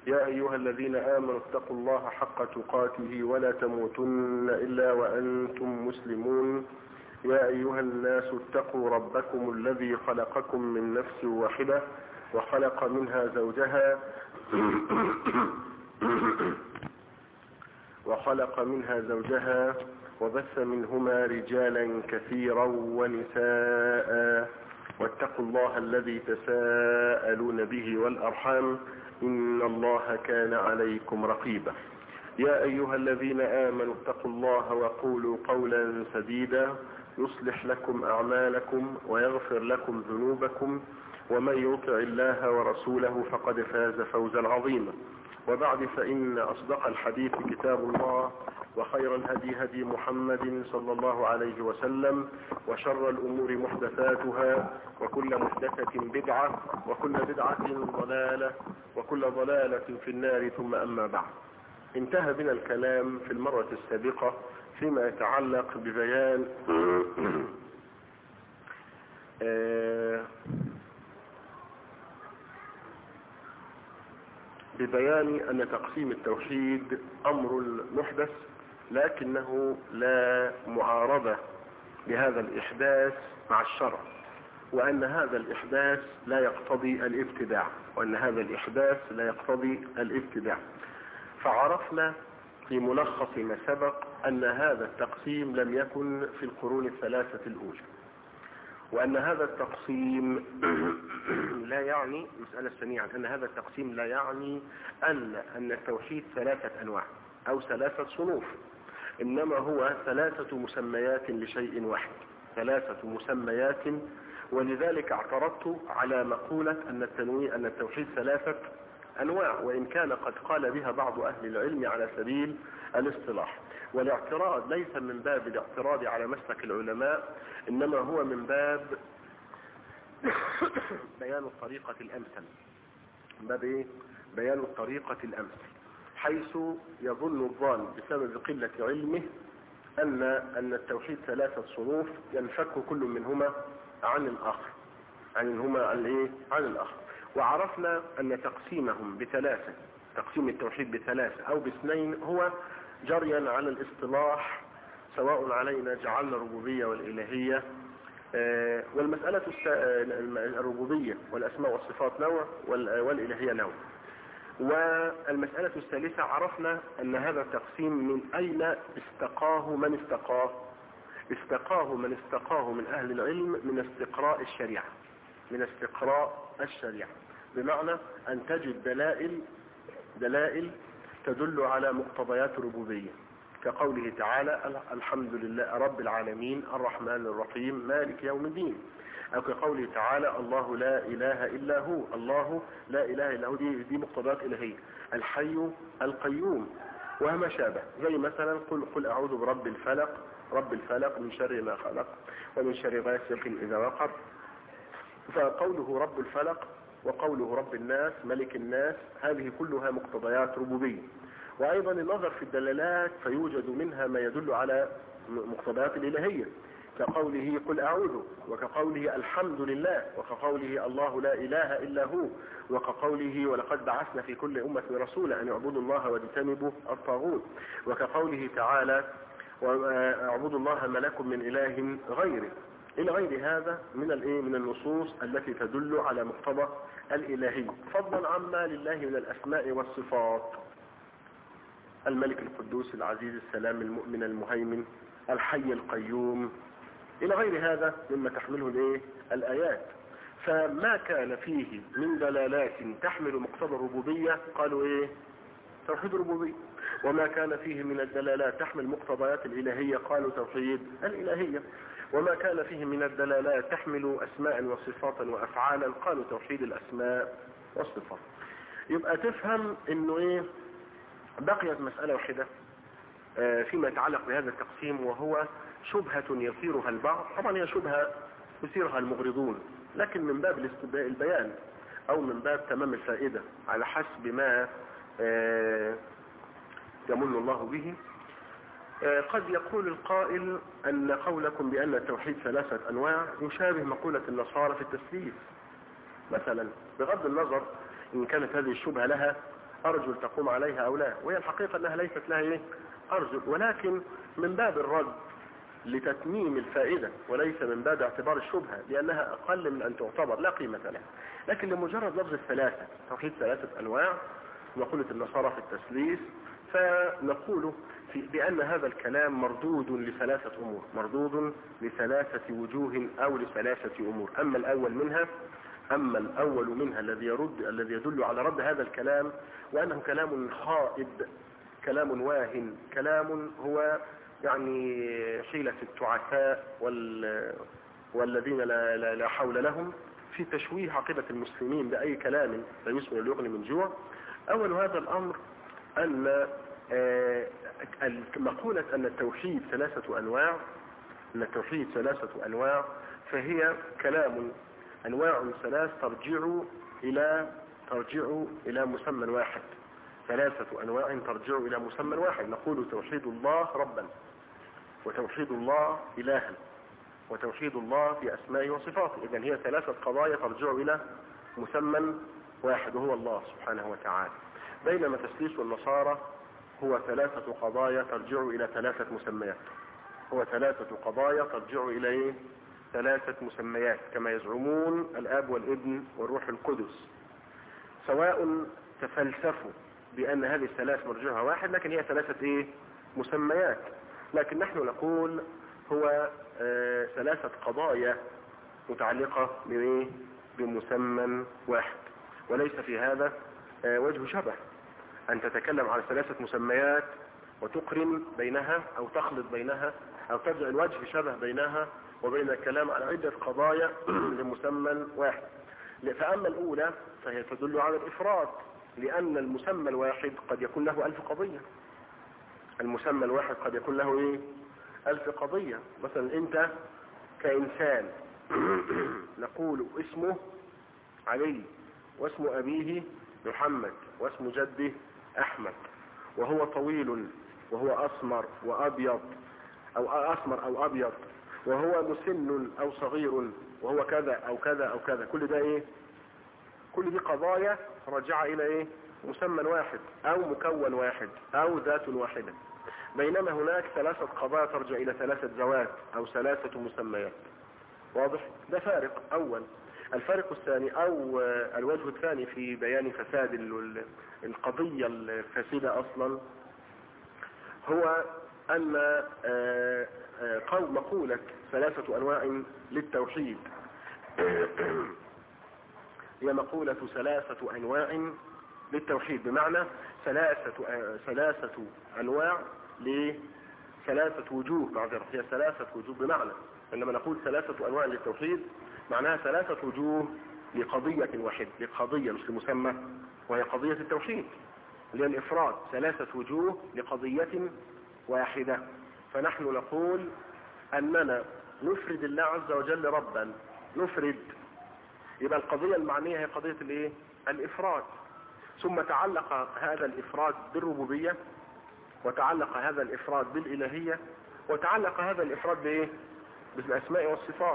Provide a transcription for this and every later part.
يا أيها الذين آمنوا اتقوا الله حق تقاته ولا تموتن إلا وأنتم مسلمون. يا أيها الناس اتقوا ربكم الذي خلقكم من نفس واحدة وخلق منها زوجها وبث منهما رجالا كثيرا ونساء، واتقوا الله الذي تساءلون به والأرحام إن الله كان عليكم رقيبا. يا أيها الذين آمنوا اتقوا الله وقولوا قولا سديدا يصلح لكم أعمالكم ويغفر لكم ذنوبكم، ومن يطع الله ورسوله فقد فاز فوزا عظيما. وبعد، فإن أصدق الحديث كتاب الله، وخير الهدي هدي محمد صلى الله عليه وسلم، وشر الأمور محدثاتها، وكل محدثة بدعة، وكل بدعة ضلالة، وكل ضلالة في النار. ثم أما بعد، انتهى بنا الكلام في المرة السابقة فيما يتعلق ببيان أن تقسيم التوحيد أمر محدث، لكنه لا معارضة لهذا الإحداث مع الشرع، وأن هذا الإحداث لا يقتضي الابتداع. فعرفنا في ملخص ما سبق أن هذا التقسيم لم يكن في القرون الثلاثة الأولى، وأن هذا التقسيم لا يعني مسألة ثانية، أن هذا التقسيم لا يعني أن التوحيد ثلاثة أنواع أو ثلاثة صنوف، إنما هو ثلاثة مسميات لشيء واحد، ثلاثة مسميات. ولذلك اعترضت على مقولة أن التوحيد ثلاثة أنواع، وإن كان قد قال بها بعض أهل العلم على سبيل الاصطلاح. والاعتراض ليس من باب الاعتراض على مسلك العلماء، إنما هو من باب بيان الطريقة الأمثل. بيان الطريقة الأمثل، حيث يظن الظان بسبب قلة علمه أن التوحيد ثلاثة صنوف ينفك كل منهما عن الآخر، عن الآخر. وعرفنا أن تقسيمهم بثلاثة، تقسيم التوحيد بثلاثة أو باثنين، هو جريا على الاصطلاح، سواء علينا جعلنا الربوبية والإلهية، والمسألة الربوبية والأسماء والصفات نوع، والإلهية نوع. والمسألة الثالثة عرفنا أن هذا التقسيم من أين استقاه من استقاه من أهل العلم من استقراء الشريعة، بمعنى أن تجد دلائل تدل على مقتضيات الربوبية، كقوله تعالى الحمد لله رب العالمين الرحمن الرحيم مالك يوم الدين، أو كقوله تعالى الله لا إله إلا هو، دي مقتضيات إلهية، الحي القيوم وما شابه. زي مثلا قل أعوذ برب الفلق من شر ما خلق ومن شر غاسق إذا وقب. فقوله رب الفلق وقوله رب الناس ملك الناس، هذه كلها مقتضيات ربوبية. وأيضا النظر في الدلالات فيوجد منها ما يدل على مقتضيات الإلهية، كقوله قل أعوذ، وكقوله الحمد لله، وكقوله الله لا إله إلا هو، وكقوله ولقد بعثنا في كل أمة رسولا أن يعبدوا الله واجتنبوا الطاغوت، وكقوله تعالى واعبدوا الله ما لكم من إله غيره، إلى غير هذا من النصوص التي تدل على مقتضى الإلهية، فضلا عما لله من الأسماء والصفات، الملك القدوس العزيز السلام المؤمن المهيمن الحي القيوم، إلى غير هذا مما تحمله الآيات. فما كان فيه من دلالات تحمل مقتضى الربوبية قالوا توحيد ربوبية، وما كان فيه من الدلالات تحمل مقتضيات الإلهية قالوا توحيد الإلهية، وما كان فيه من الدلالات تحمل أسماء وصفات وأفعالا قالوا توحيد الأسماء والصفات. يبقى تفهم إنه بقيت مسألة واحدة فيما يتعلق بهذا التقسيم، وهو شبهة يثيرها البعض. طبعا هي شبهة يثيرها المغرضون، لكن من باب البيان أو من باب تمام الفائدة على حسب ما يمن الله به. قد يقول القائل أن قولكم بأن التوحيد ثلاثة أنواع يشابه مقولة النصارى في التثليث مثلا، بغض النظر إن كانت هذه الشبهة لها أرجل تقوم عليها أو لا، وهي الحقيقة أنها ليست لها إيه؟ أرجل، ولكن من باب الرد لتتميم الفائدة وليس من باب اعتبار الشبهة، لأنها أقل من أن تعتبر لا قيمة لها. لكن لمجرد لفظ الثلاثة، توحيد ثلاثة أنواع، مقولة النصارى في التثليث، فنقول بأن هذا الكلام مردود لثلاثة أمور، مردود لثلاثة وجوه أو لثلاثة أمور. أما الأول منها الذي يدل على رد هذا الكلام، وأنه كلام خائب، كلام واهن، كلام هو يعني حيلة التعساء والذين لا حول لهم في تشويه عقيدة المسلمين بأي كلام لا يسمن ولا يغني من جوع. أول هذا الأمر أن مقولة أن التوحيد ثلاثة أنواع، فهي كلام أنواع ثلاث ترجع إلى مسمى واحد، ثلاثة أنواع ترجع إلى مسمى واحد. نقول توحيد الله ربا، وتوحيد الله إلها، وتوحيد الله في أسمائه وصفاته. إذن هي ثلاثة قضايا ترجع إلى مسمى واحد وهو الله سبحانه وتعالى. بينما تثليث النصارى هو ثلاثة قضايا ترجع إلى ثلاثة مسميات، هو ثلاثة قضايا ترجع إلى ثلاثة مسميات كما يزعمون الآب والابن والروح القدس، سواء تفلسفوا بأن هذه الثلاث مرجعها واحد، لكن هي ثلاثة مسميات. لكن نحن نقول هو ثلاثة قضايا متعلقة بمسمى واحد، وليس في هذا وجه شبه أن تتكلم على ثلاثة مسميات وتقرن بينها أو تخلط بينها أو تجعل وجه شبه بينها وبين الكلام على عدة قضايا لمسمى واحد. فأما الأولى فهي تدل على الإفراد، لأن المسمى الواحد قد يكون له 1000 قضية. المسمى الواحد قد يكون له 1000 قضية. مثلا أنت كإنسان نقول اسمه علي، واسم أبيه محمد، واسم جده أحمد، وهو طويل وهو أسمر وأبيض أو أسمر أو أبيض، وهو مسن أو صغير، وهو كذا أو كذا أو كذا. كل ده كل دي قضايا رجع إلى مسمى واحد أو مكون واحد أو ذات واحدة. بينما هناك ثلاثة قضايا ترجع إلى ثلاثة ذوات أو ثلاثة مسميات. واضح؟ ده فارق أول. الفارق الثاني أو الوجه الثاني في بيان فساد القضية الفاسدة أصلا هو أن مقولة ثلاثة أنواع للتوحيد هي مقولة ثلاثة أنواع للتوحيد، بمعنى ثلاثة أنواع لثلاثة وجوه. معذرة، هي ثلاثة وجوه، بمعنى عندما نقول ثلاثة أنواع للتوحيد معناها ثلاثة وجوه لقضية واحدة، لقضية مش لمسمى، وهي قضية التوحيد اللي هي الإفراد. ثلاثة وجوه لقضية واحدة. فنحن نقول أننا نفرد الله عز وجل ربا، نفرد، يبقى القضية المعنية هي قضية الإفراد. ثم تعلق هذا الإفراد بالربوبية، وتعلق هذا الإفراد بالإلهية، وتعلق هذا الإفراد بالأسماء والصفات.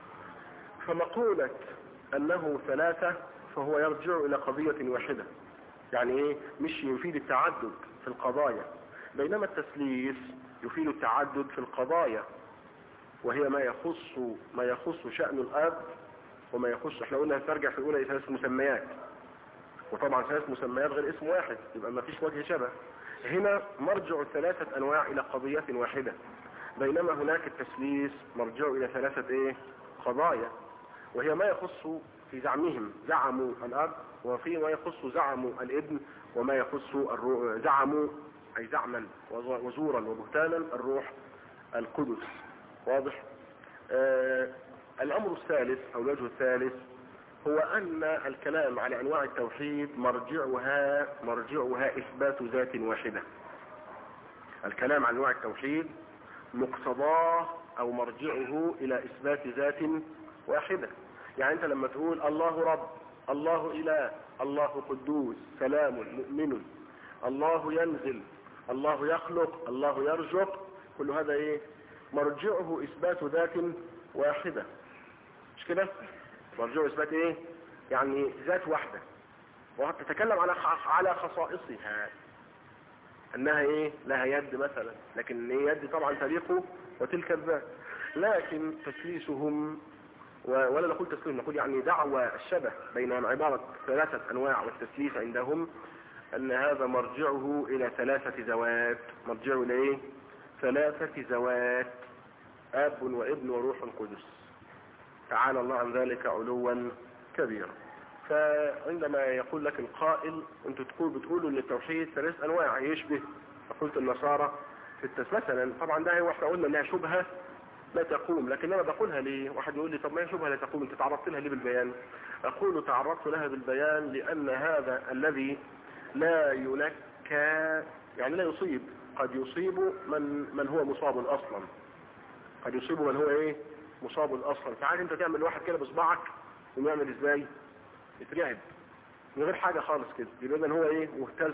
فمقولة أنه ثلاثة فهو يرجع إلى قضية واحدة، يعني مش يفيد التعدد في القضايا. بينما التثليث يفيد التعدد في القضايا، وهي ما يخص شأن الأب وما يخص، احنا قلنا ترجع في الأولى إلى ثلاث مسميات، وطبعا ثلاث مسميات غير اسم واحد، يبقى ما فيش وجه شبه. هنا مرجع الثلاثة أنواع إلى قضية واحدة، بينما هناك التثليث مرجع إلى ثلاثة قضايا، وهي ما يخص في زعمهم زعموا الأب، وفي ما يخص زعموا الابن، وما يخص زعموا أي زعما وزورا وبهتانا الروح القدس. واضح؟ الأمر الثالث أو الوجه الثالث هو أن الكلام على أنواع التوحيد مرجعها إثبات ذات واحدة. الكلام عن أنواع التوحيد مقتضاه أو مرجعه إلى إثبات ذات واحدة. يعني أنت لما تقول الله رب، الله إله، الله قدوس، سلام، مؤمن، الله ينزل، الله يخلق، الله يرزق، كل هذا مرجعه إثبات ذات واحدة، مش كده؟ مرجعه إثبات يعني ذات واحدة. وتتكلم على خصائصها، انها ايه لها يد مثلا، لكن يد طبعا تليق وتلك الذات. لكن تسليسهم ولا نقول تسليم، نقول يعني دعوى الشبه بين عبارة 3 أنواع والتسليس عندهم أن هذا مرجعه إلى 3 ذوات. مرجعه إلى إيه؟ 3 ذوات، أب وابن وروح قدس، تعالى الله عن ذلك علوا كبيرا. فعندما يقول لك القائل أنتوا بتقولوا أن التوحيد 3 أنواع يشبه قلت النصارى في مثلا، طبعا ده احنا قلنا انها شبهة لا تقوم، لكن انا بقولها ليه؟ واحد يقول لي طب ما هي شبهة لا تقوم، انت تعرضت لها ليه بالبيان؟ اقول تعرضت لها بالبيان لان هذا الذي لا ينكى يعني لا يصيب، قد يصيب من هو مصاب اصلا، قد يصيب من هو ايه مصاب اصلا. تعال انت تعمل واحد كده بصبعك ويعمل ازاي؟ يترعب من غير حاجة خالص كده، يبقى هو ايه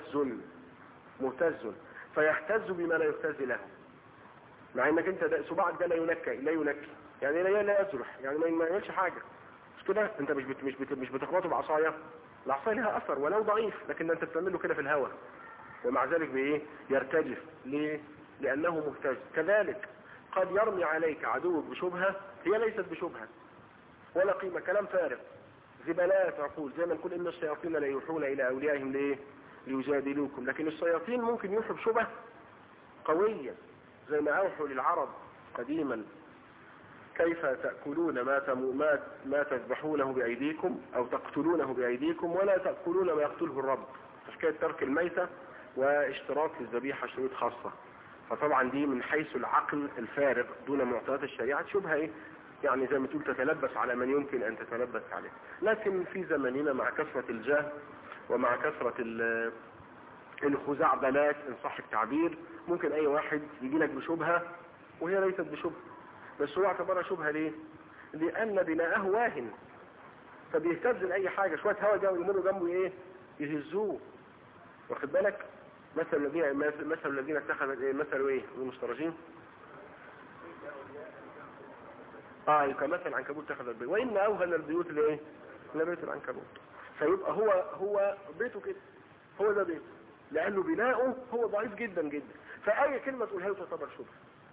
مهتز فيهتز بما لا يهتز له، مع انك انت صباعك ده لا ينكي يعني لا يزرح، يعني ما يعملش حاجة، مش كده؟ انت مش بتخبطه بعصايه، العصايه لها اثر ولو ضعيف، لكن انت بتعمله كده في الهواء ومع ذلك بايه يرتجف. ليه؟ لانه مهتز. كذلك قد يرمي عليك عدوك بشبهة هي ليست بشبهة ولا قيمة، كلام فارغ، زبالات عقول، زي ما نقول ان الشياطين لا يوحون الى اوليائهم ليه؟ ليجادلوكم. لكن الشياطين ممكن يوحوا بشبهة قوية زي ما اوحوا للعرب قديما، كيف تأكلون ما تذبحونه بأيديكم أو تقتلونه بأيديكم ولا تأكلون ما يقتله الرب، حكاية ترك الميتة واشتراك الذبيحة شروط خاصة. فطبعا دي من حيث العقل الفارغ دون معطيات الشريعة شبهة ايه يعني زي ما تقول تتلبس على من يمكن ان تتلبس عليه. لكن في زماننا مع كثرة الجهل ومع كثرة الخزعبلات ان صح التعبير، ممكن اي واحد يجي لك بشبهة وهي ليست بشبهة، بس هو اعتبرها شبهة ليه؟ لان بناءه واهن، فبيهتز لاي حاجة، شوية هوا جاوا يمروا جنبه ايه يهزوه، واخد بالك؟ مثل الذين اتخذت ايه مثل ايه المسترجين كمثل عنكبوت اتخذ البيت، وان اوهن البيوت لايه لبيت العنكبوت. فيبقى هو بيته كده، هو ده بيته، لانه بناؤه هو ضعيف جدا جدا، فاي كلمة تقولها له تعتبر شبهة،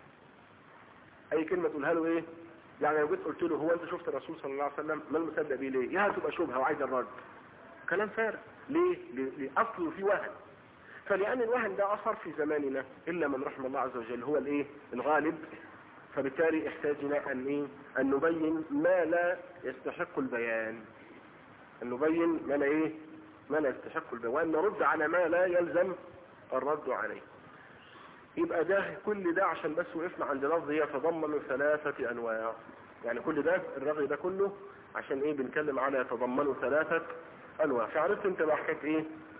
اي كلمة تقولها له ايه يعني لو جيت قلت له هو انت شفت الرسول صلى الله عليه وسلم ما المصدق بيه ليه؟ يا هتبقى شبهة وعايز الرد، كلام فارغ. ليه؟ لأصله في وهن، فلأن الوهن ده أثر في زماننا إلا من رحم الله عز وجل هو الايه الغالب، فبالتالي احتاجنا ان نبين ما لا يستحق البيان، ان نبين ما لا يستحق البيان، وان نرد على ما لا يلزم الرد عليه. يبقى ده كل ده عشان بس وقفنا عند لفظ يتضمن 3 انواع، يعني كل ده الرغي ده كله عشان بنتكلم على يتضمن 3 انواع. فعرفت انت بقى حكايه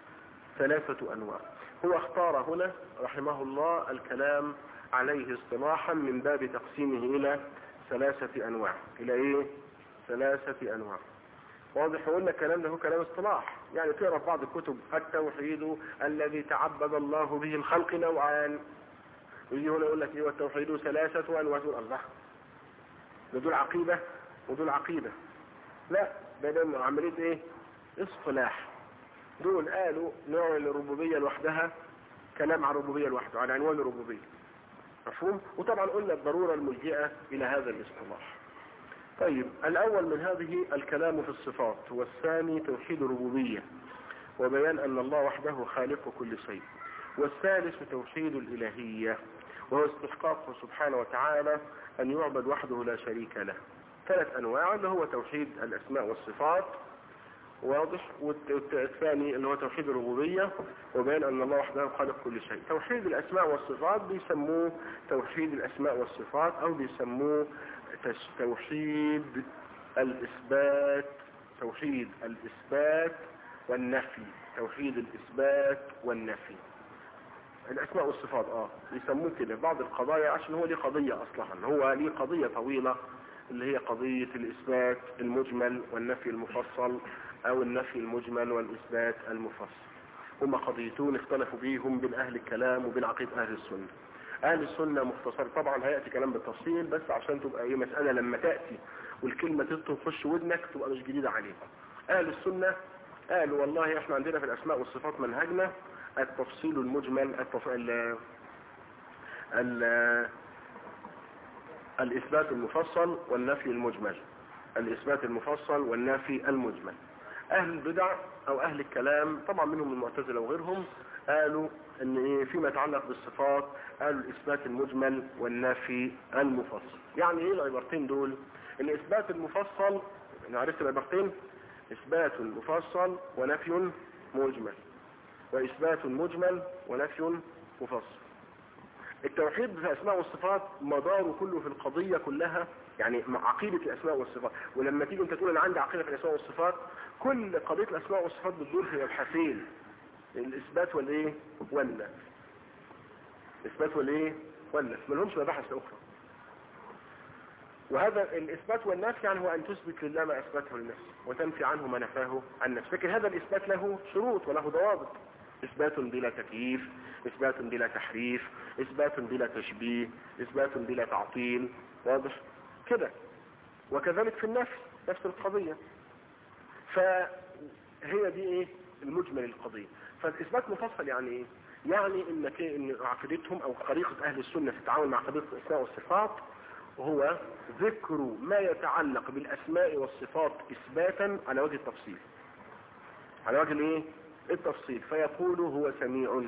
3 انواع. هو اختار هنا رحمه الله الكلام عليه اصطلاحا من باب تقسيمه الى 3 انواع، الى 3 انواع. واضح قلنا الكلام ده هو كلام اصطلاح، يعني تقرا في بعض الكتب التوحيد الذي تعبد الله به الخلق نوعان، ويجي هنا يقول لك والتوحيد 3 انواع، تقول الله دول عقيدة ودول عقيدة، لا ده عملية اصطلاح. دول قالوا نوع الربوبية لوحدها، كلام عن الربوبية لوحده، عن عنوان الربوبية، مفهوم؟ وطبعا قلنا الضرورة الملجئة الى هذا الاصطلاح. طيب الاول من هذه الكلام في الصفات، والثاني توحيد الربوبية وبيان ان الله وحده خالق كل شيء، والثالث توحيد الالهية وهو استحقاقه سبحانه وتعالى ان يعبد وحده لا شريك له. 3 انواع اللي هو توحيد الاسماء والصفات، واضح، والثاني اللي هو توحيد الربوبية وبيان ان الله وحده خالق كل شيء. توحيد الاسماء والصفات بيسموه توحيد الاسماء والصفات او بيسموه توحيد الإثبات، توحيد الإثبات والنفي، توحيد الإثبات والنفي. الأسماء والصفات يسموه كده بعض القضايا عشان هو ليه قضية أصلا، هو ليه قضية طويلة اللي هي قضية الإثبات المجمل والنفي المفصل أو النفي المجمل والإثبات المفصل. هما قضيتون اختلفوا بيهم بين أهل الكلام وبين عقيدة أهل السنة. اهل السنة مختصر، طبعا هيأتي كلام بالتفصيل بس عشان تبقى مسألة لما تأتي والكلمة تخش ودنك تبقى مش جديدة عليك. اهل السنة قالوا والله احنا عندنا في الاسماء والصفات منهجنا التفصيل المجمل، الإثبات المفصل والنفي المجمل، الإثبات المفصل والنفي المجمل. أهل البدع أو أهل الكلام طبعا منهم المعتزلة وغيرهم قالوا إن إيه فيما يتعلق بالصفات قالوا الإثبات المجمل والنفي المفصل. يعني إيه العبارتين دول؟ الإثبات المفصل عرفت العبارتين؟ إثبات مفصل ونفي مجمل، وإثبات مجمل ونفي مفصل. التوحيد في الأسماء والصفات مداره كله في القضية كلها، يعني عقيدة الأسماء والصفات. ولما تيجي انت تقول انا عندي عقيدة في الأسماء والصفات، كل قضية الأسماء والصفات بتدور في مبحثين، الإثبات والإيه والنفي. الإثبات والإيه والنفي، ما لهمش مباحث أخرى. وهذا الإثبات والنفي يعني هو أن تثبت لله ما أثبته لنفسه وتنفي عنه ما نفاه عن نفسه. لكن هذا الإثبات له شروط وله ضوابط. إثبات بلا تكييف، إثبات بلا تحريف، إثبات بلا تشبيه، إثبات بلا تعطيل، واضح كده. وكذلك في النفي نفس القضية. فهي دي ايه المجمل القضية. فالإثبات مفصل يعني ايه؟ يعني ان عقيدتهم او طريقة اهل السنة في التعامل مع قضية الاسماء والصفات هو ذكر ما يتعلق بالاسماء والصفات اثباتا على وجه التفصيل، على وجه الايه التفصيل. فيقول هو سميع.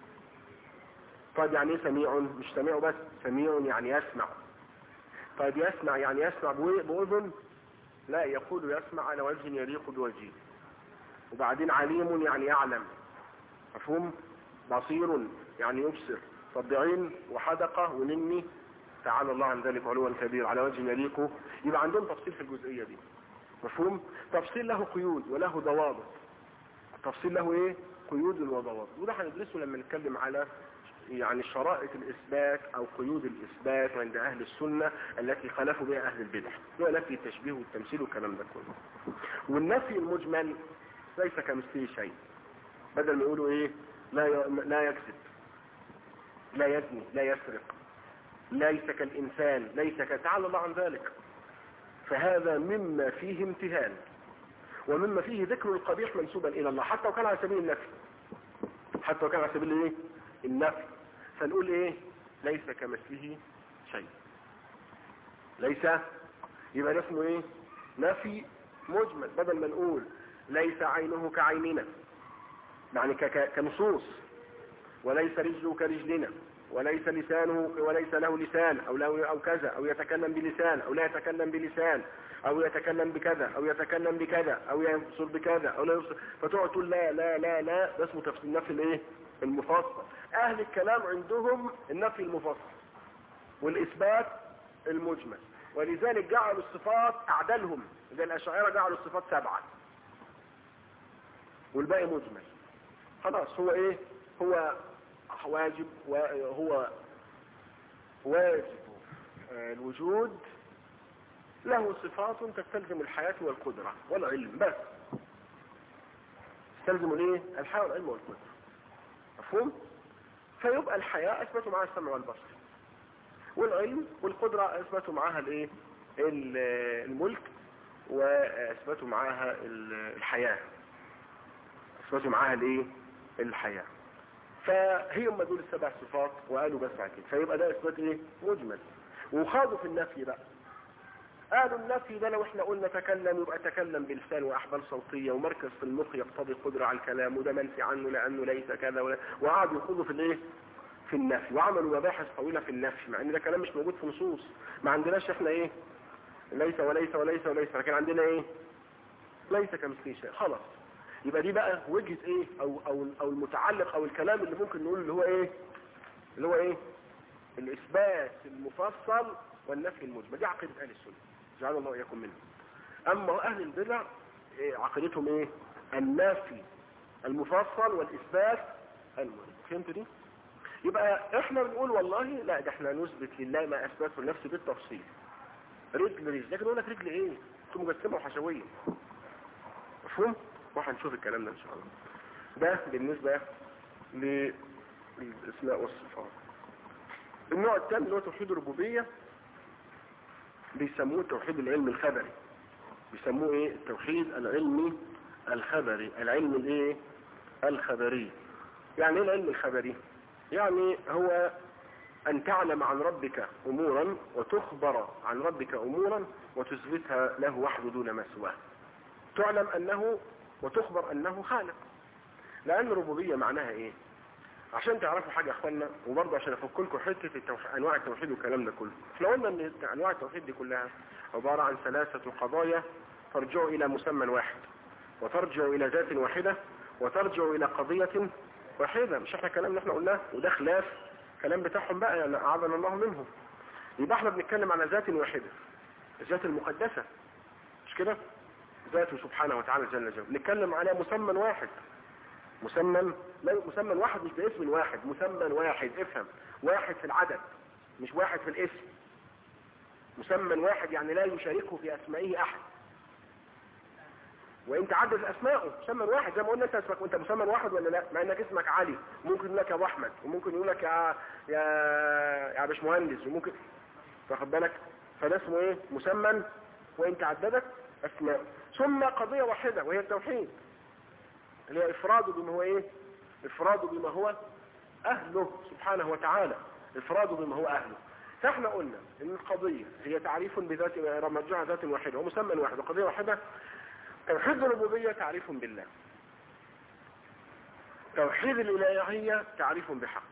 طيب يعني ايه سميع؟ مش سميع بس، سميع يعني يسمع. طيب يسمع يعني يسمع بأذن؟ لا، يقول يسمع على وجه يليق بوجهه. وبعدين عليم يعني يعلم، مفهوم؟ بصير يعني يبصر. طب عين وحدقة ونني تعالى الله عن ذلك علوا كبير على وجه يليق. يبقى عندهم تفصيل في الجزئية دي، مفهوم؟ تفصيل له قيود وله ضوابط. تفصيل له ايه؟ قيود وضوابط. وده هندرسه لما نتكلم على يعني شرائط الإثبات أو قيود الإثبات عند أهل السنة التي خالفوا بها أهل البدع، هو نفي التشبيه والتمثيل والكلام ده كله. والنفي المجمل ليس كمثله شيء. بدل ما يقولوا إيه؟ لا يكذب، لا يزني، لا يسرق، ليس كالإنسان، ليس تعالى الله عن ذلك. فهذا مما فيه امتهان ومما فيه ذكر القبيح منسوبا إلى الله، حتى وكان على سبيل النفي، حتى وكان على سبيل ايه النفي. فنقول ايه؟ ليس كمثله شيء. ليس، يبقى اسمه ايه؟ نفي مجمل. بدل ما نقول ليس عينه كعيننا يعني كنصوص، وليس رجله كرجلنا، وليس لسانه وليس له لسان او كذا، او يتكلم بلسان او لا يتكلم بلسان، او يتكلم بكذا او يتكلم بكذا او يبصر بكذا او لا يبصر، فتقعد تقول لا لا لا لا. ده اسمه تفسير النفي الايه المفصل. اهل الكلام عندهم النفي المفصل والاثبات المجمل، ولذلك جعلوا الصفات اعدلهم، زي الاشاعره جعلوا الصفات 7 والباقي مجمل. خلاص هو ايه؟ هو واجب، وهو واجب الوجود، له صفات تستلزم الحياة والقدرة والعلم بس. تستلزم الايه؟ الحياة والعلم والقدرة، مفهوم؟ فيبقى الحياة اثبتوا معها السمع والبصر، والعلم والقدرة اثبتوا معها الايه؟ الملك، واثبتوا معها الحياة، اثبتوا معها الايه؟ الحياة. فهي هم دول ال7 صفات وقالوا بس على كده. فيبقى ده اثبات ايه؟ مجمل. وخاضوا في النفي بقى، قالوا النفي ده لو احنا قلنا تكلم يبقى تكلم بلسان واحبال صوتيه ومركز في المخ يقتضي قدره على الكلام، وده منفي عنه لانه ليس كذا وقعدوا يخوضوا في الايه؟ في النفي، وعملوا مباحث طويله في النفي، مع ان ده كلام مش موجود في نصوص. ما عندناش احنا ايه؟ ليس وليس وليس وليس، لكن عندنا ايه؟ ليس كمثله شيء. خلاص يبقى دي بقى وجهه ايه؟ او المتعلق او الكلام اللي ممكن نقول اللي هو ايه؟ اللي هو ايه؟ الاثبات المفصل والنفي المجمل. دي عقيده اهل السنه، جعل الله وإياكم منه. اما اهل البدع عقيدتهم ايه؟ النفي المفصل والاثبات المجمل. فهمت دي؟ يبقى احنا بنقول والله لا، ده احنا نثبت لله ما اثبته لنفسه بالتفصيل، رجل، لكن اقول لك رجل ايه؟ انتوا مجسمه وحشويه، مفهوم؟ وهنشوف الكلام ده ان شاء الله. ده بالنسبه للاسماء والصفات. النوع الثاني اللي هو توحيد الربوبيه، بيسموه توحيد العلم الخبري. بيسموه ايه؟ التوحيد العلمي الخبري، العلم الايه الخبري. يعني ايه العلم الخبري؟ يعني هو ان تعلم عن ربك امورا وتخبر عن ربك امورا وتثبتها له وحده دون ما سواه. تعلم انه وتخبر انه خالق. لان الربوبية معناها ايه؟ عشان تعرفوا حاجة يا اخوانا، وبرضه عشان افك لكم حتة انواع التوحيد والكلام ده كله. احنا قلنا ان انواع التوحيد دي كلها عبارة عن 3 قضايا ترجع الى مسمى واحد، وترجع الى ذات واحدة، وترجع الى قضية واحدة. مش احنا الكلام اللي احنا قلناه؟ وده خلاف الكلام بتاعهم بقى، يعني اعاذنا الله منهم. يبقى احنا بنتكلم على ذات واحدة، الذات المقدسة، مش كده؟ ذاته سبحانه وتعالى جل جلاله. نتكلم على مسمى واحد، مسمى واحد مش باسم واحد، مسمى واحد. افهم، واحد في العدد مش واحد في الاسم. مسمى واحد يعني لا يشاركه في اسمائه احد، وانت تعدد اسمائه. مسمى واحد زي ما قلنا، انت اسمك وانت مسمى واحد ولا لا؟ مع انك اسمك علي، وممكن يقول لك يا ابو احمد، وممكن يقول لك يا باشمهندس، وممكن، واخد بالك؟ فده اسمه ايه؟ مسمى وان تعددت اسماء. ثم قضية واحدة وهي التوحيد، اللي هي افراده بما هو ايه؟ افراده بما هو اهله سبحانه وتعالى، افراده بما هو اهله. فاحنا قلنا ان القضية هي تعريف بذات مرجوعة ذات واحدة ومسمى واحد وقضية واحدة. توحيد الربوبية تعريف بالله، توحيد الالهية تعريف بحق.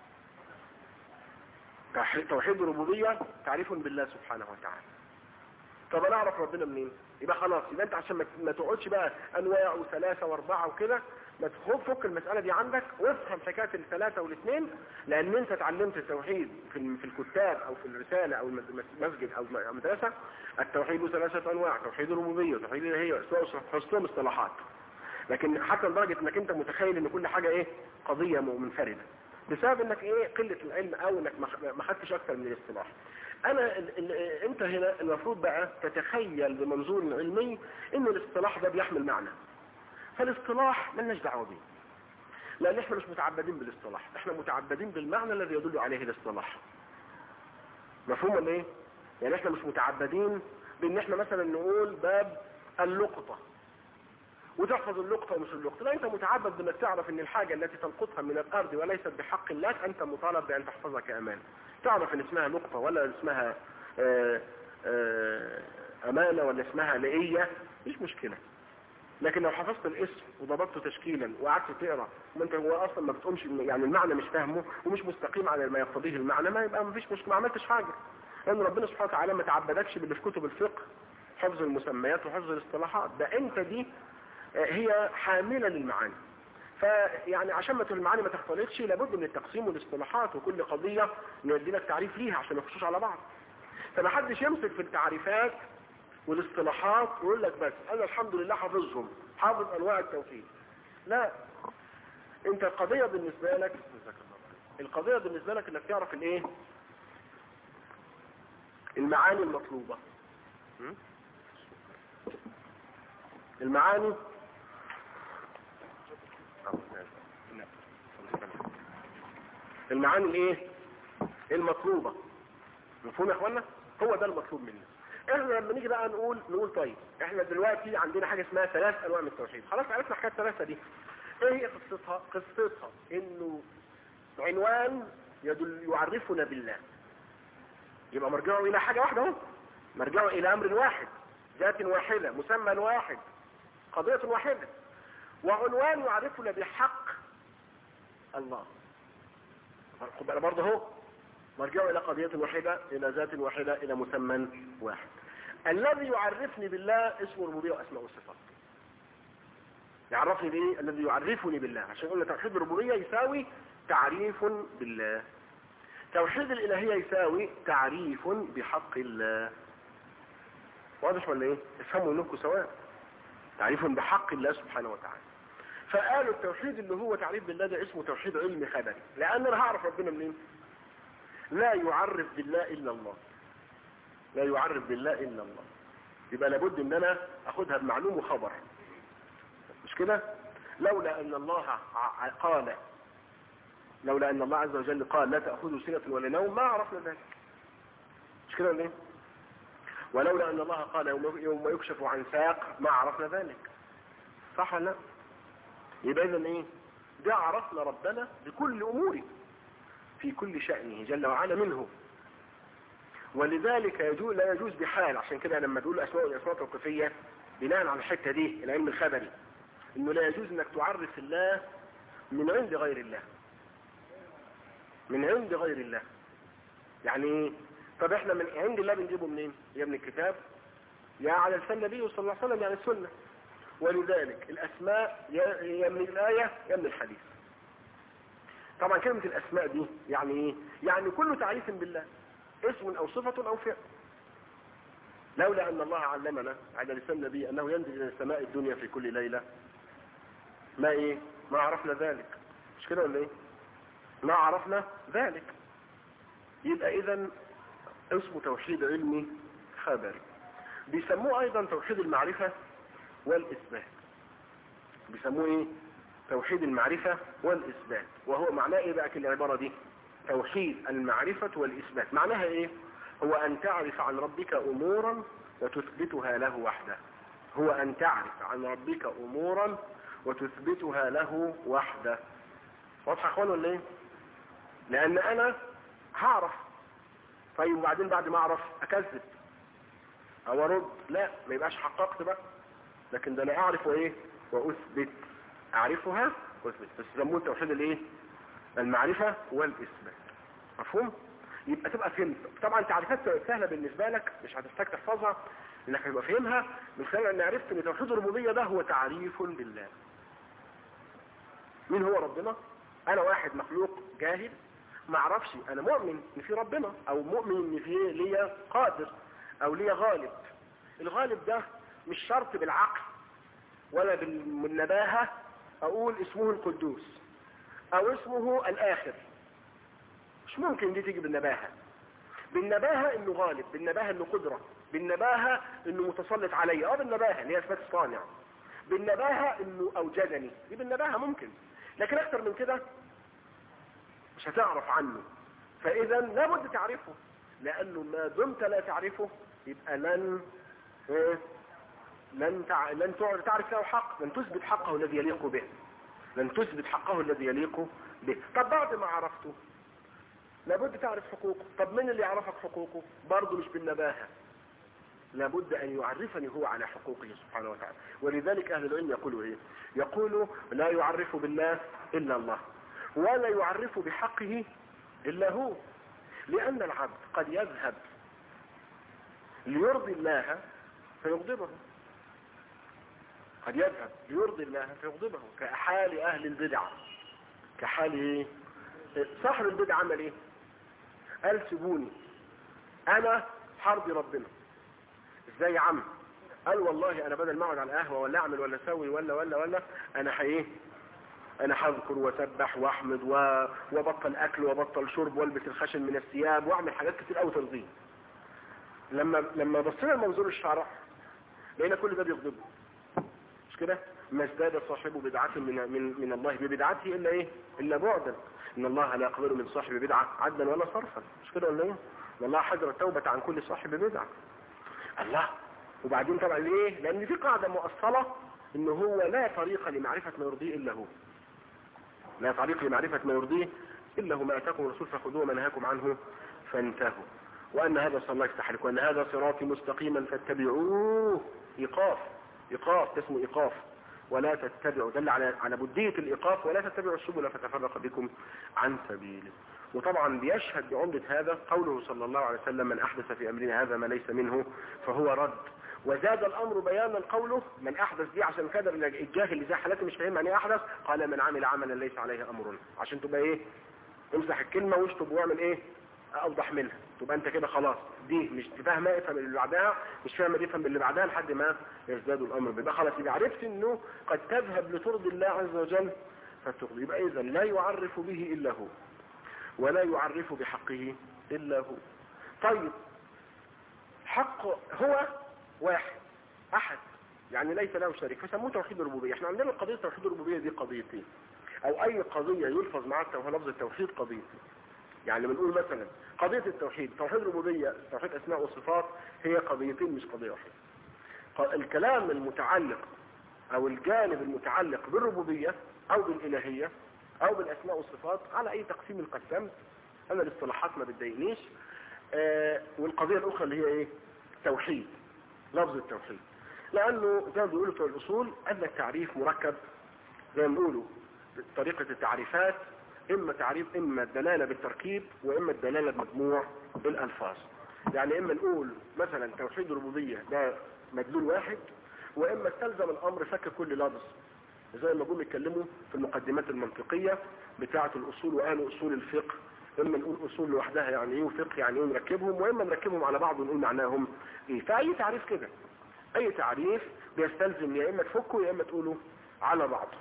توحيد الربوبية تعريف بالله سبحانه وتعالى. طب انا اعرف ربنا منين؟ يبقى خلاص، يبقى انت عشان ما تقعدش بقى انواع وثلاثة واربعة وكده، ما تفك المسألة دي عندك وافهم حكاية الثلاثة والاثنين. لان انت اتعلمت التوحيد في الكتاب او في الرسالة او المسجد او المدرسة. التوحيد 3 انواع، توحيد الربوبية وتوحيد الالهية، حصتهم اصطلاحات، لكن حتى لدرجة انك انت متخيل ان كل حاجة ايه؟ قضية منفردة، بسبب انك ايه؟ قلة العلم او انك ما خدتش اكتر من الاصطلاح. انت هنا المفروض بقى تتخيل بمنظور علمي ان الاصطلاح ده بيحمل معنى. فالاصطلاح ملناش دعوه بيه، لان احنا مش متعبدين بالاصطلاح، احنا متعبدين بالمعنى الذي يدل عليه الاصطلاح. مفهوم ولا ايه؟ يعني احنا مش متعبدين بان احنا مثلا نقول باب اللقطة وتحفظ اللقطة ومش اللقطة. لا، انت متعبد بانك تعرف ان الحاجة التي تلقطها من الارض وليست بحق لك انت مطالب بان تحفظها كأمان. تعرف ان اسمها لقطة ولا اسمها امانة ولا اسمها لئية، مش مشكلة. لكن لو حفظت الاسم وضبطته تشكيلا وقعدت تقرا وانت هو اصلا ما بتقومش، يعني المعنى مش فاهمه ومش مستقيم على ما يقتضيه المعنى، ما يبقى ما فيش مشكلة، ما عملتش حاجة. لان ربنا سبحانه وتعالى ما تعبدكش باللي في كتب الفقه، حفظ المسميات وحفظ الاصطلاحات، ده انت دي هي حاملة للمعاني. فيعني عشان ما المعاني ما تختلطش لابد من التقسيم والاصطلاحات، وكل قضية نودي لك تعريف ليها عشان ما يخشوش على بعض. فما حدش يمسك في التعريفات والاصطلاحات ويقول لك بس انا الحمد لله حافظهم، حافظ انواع التوحيد. لا، انت القضية بالنسبة لك انك تعرف الايه؟ المعاني المطلوبة. المعاني الايه؟ المطلوبة. مفهوم يا اخوانا؟ هو ده المطلوب مننا. احنا لما نيجي بقى نقول طيب احنا دلوقتي عندنا حاجة اسمها 3 انواع من التوحيد. خلاص عرفنا حكاية 3 دي. ايه هي قصتها؟ انه عنوان يعرفنا بالله. يبقى مرجعه الى حاجة واحدة اهو، مرجعه الى امر واحد، ذات واحدة، مسمى واحد، قضية واحدة، وعنوان يعرفنا بحق الله. برضه هو مرجعه الى قضية واحدة، الى ذات واحدة، الى مسمى واحد. الذي يعرفني بالله اسمه الربوبية واسماء والصفات. يعرفني بايه؟ الذي يعرفني بالله. عشان قلنا توحيد الربوبية يساوي تعريف بالله، توحيد الالهية يساوي تعريف بحق الله. واضح ولا ايه؟ افهموا انكم سواء، تعريف بحق الله سبحانه وتعالى. فقالوا التوحيد اللي هو تعريف بالله ده اسمه توحيد علمي خبري، لان انا هعرف ربنا منين؟ لا يعرف بالله الا الله، لا يعرف بالله الا الله. يبقى لابد ان انا اخدها بمعلوم وخبر، مش كده؟ لولا ان الله عز وجل قال لا تأخذه سنة ولا نوم ما عرفنا ذلك، مش كده ليه؟ ولولا ان الله قال يوم يكشف عن ساق ما عرفنا ذلك. صح ولا لا؟ يبقى اذا ايه؟ ده عرفنا ربنا بكل اموره في كل شأنه جل وعلا منه. ولذلك لا يجوز بحال. عشان كده لما تقول اسماء والاسماء توقيفيه بناء على الحته دي العلم الخبري، انه لا يجوز انك تعرف الله من عند غير الله، من عند غير الله. يعني ايه؟ طب احنا من عند الله بنجيبه منين؟ يا من الكتاب يا على لسان النبي صلى الله عليه وسلم يعني السنه. ولذلك الاسماء يا من الايه يا من الحديث. طبعا كلمه الاسماء دي يعني ايه؟ يعني كل تعريف بالله، اسم او صفه او فعل. لولا ان الله علمنا على لسان النبي انه ينزل الى السماء الدنيا في كل ليله ما عرفنا ذلك. مش كده ولا ايه؟ ما عرفنا ذلك. يبقى اذا اسمه توحيد علمي خبري. بيسموه ايضا توحيد المعرفة والاثبات. بيسموه ايه؟ توحيد المعرفة والاثبات. وهو معناه ايه بقى العبارة دي؟ توحيد المعرفة والاثبات معناها ايه؟ هو ان تعرف عن ربك امورا وتثبتها له وحده. هو ان تعرف عن ربك امورا وتثبتها له وحده. واضح يا اخوان ولا ايه؟ لان انا هعرف، طيب وبعدين بعد ما اعرف اكذب او ارد؟ لا، ما يبقاش حققت بقى. لكن ده انا اعرف وايه واثبت، اعرفها واثبت. بس يسموه توحيد الايه؟ المعرفه والاثبات. مفهوم؟ يبقى تبقى فهمت. طبعا تعريفات سهله بالنسبه لك، مش هتحتاج تحفظها، انك هتبقى فاهمها من خلال ان عرفت ان توحيد الربوبيه ده هو تعريف بالله. مين هو ربنا؟ انا واحد مخلوق جاهل ما اعرفش. انا مؤمن ان في ربنا، او مؤمن ان في ليا قادر او ليا غالب. الغالب ده مش شرط بالعقل ولا بالنباهة اقول اسمه القدوس او اسمه الاخر. مش ممكن دي تيجي بالنباهة. بالنباهة انه غالب، بالنباهة انه قدرة، بالنباهة انه متسلط علي، بالنباهة اللي هي اثبات الصانع، بالنباهة انه اوجدني، دي بالنباهة ممكن. لكن اكتر من كده مش هتعرف عنه. فاذا لابد تعرفه، لانه ما دمت لا تعرفه يبقى لن تعرف له حق، لن تثبت حقه الذي يليق به، لن تثبت حقه الذي يليق به. طب بعد ما عرفته لابد تعرف حقوقه. طب من اللي يعرفك حقوقه؟ برضه مش بالنباهة، لابد ان يعرفني هو على حقوقه سبحانه وتعالى. ولذلك اهل العلم يقولوا ايه؟ يقولوا لا يعرف بالله الا الله، ولا يعرف بحقه الا هو. لان العبد قد يذهب ليرضي الله فيغضبه، قد يذهب ليرضي الله فيغضبه، كحال اهل البدع. كحال ايه؟ صاحب البدع عمل ايه؟ قال سيبوني انا حرضي ربنا. ازاي يا عم؟ قال والله انا بدل ما اقعد على القهوه ولا اعمل ولا اسوي ولا انا انا هذكر واسبح واحمد وبطل اكل وبطل شرب والبس الخشن من الثياب واعمل حاجات كتير قوي ترضيه. لما بصينا المنظور الشرع لقينا كل ده بيغضبه. مش كده؟ ما ازداد صاحبه بدعة من الله ببدعته الا ايه؟ الا بعدا. ان الله لا يقبل من صاحب بدعة عدلا ولا صرفا. مش كده ولا ايه؟ ان الله حجر التوبة عن كل صاحب بدعة. الله. وبعدين طبعا ليه؟ لان في قاعدة مؤصلة ان هو لا طريق لمعرفة ما يرضيه الا هو. لا طريق لمعرفة ما يرضيه الا هو. ما اتاكم الرسول فخذوه وما نهاكم عنه فانتهوا. وان هذا صلى الله عليه وسلم وان هذا صراطي مستقيما فاتبعوه. ايقاف اسمه ايقاف. ولا تتبعوا، دل على بدية الايقاف. ولا تتبعوا السبل فتفرق بكم عن سبيله. وطبعا بيشهد بعمدة هذا قوله صلى الله عليه وسلم من احدث في امرنا هذا ما ليس منه فهو رد. وزاد الامر بيانا قوله من احدث دي عشان كده الجاهل اللي زي حالاتي مش فاهم يعني ايه احدث. قال من عمل عملا ليس عليه امرنا. عشان تبقى ايه؟ امسح الكلمة واشطب واعمل ايه؟ اوضح منها. تبقى انت كده خلاص دي مش فاهمه افهم اللي بعدها، مش فاهمه دي افهم اللي بعدها لحد ما يزداد الامر. بيبقى خلاص يبقى عرفت انه قد تذهب لترضي الله عز وجل فترضي. يبقى اذا لا يعرف به الا هو ولا يعرف بحقه الا هو. طيب حق هو واحد احد يعني ليس له شريك فسموه توحيد الربوبيه. احنا عندنا قضيه توحيد الربوبيه دي قضيتين، او اي قضيه يلفظ معها لفظ التوحيد قضيتين. يعني بنقول مثلا قضية التوحيد، توحيد الربوبية، توحيد اسماء وصفات، هي قضيتين مش قضية واحدة. الكلام المتعلق او الجانب المتعلق بالربوبية او بالالهية او بالاسماء والصفات على اي تقسيم القسمت، انا الاصطلاحات ما بتضايقنيش. والقضية الاخرى اللي هي ايه؟ توحيد، لفظ التوحيد، لانه زي ما بيقولوا بتوع الاصول ان التعريف مركب، زي ما بيقولوا طريقة التعريفات اما تعريف، اما الدلالة بالتركيب واما الدلالة بمجموع الالفاظ. يعني اما نقول مثلا توحيد الربوبية ده مدلول واحد، واما استلزم الامر فك كل لفظ، زي ما جم يتكلموا في المقدمات المنطقية بتاعة الاصول وقالوا اصول الفقه، اما نقول اصول لوحدها يعني ايه وفقه يعني ايه نركبهم، واما نركبهم على بعض ونقول معناهم ايه. فاي تعريف كده، اي تعريف بيستلزم يا اما تفكه يا اما تقوله على بعضه.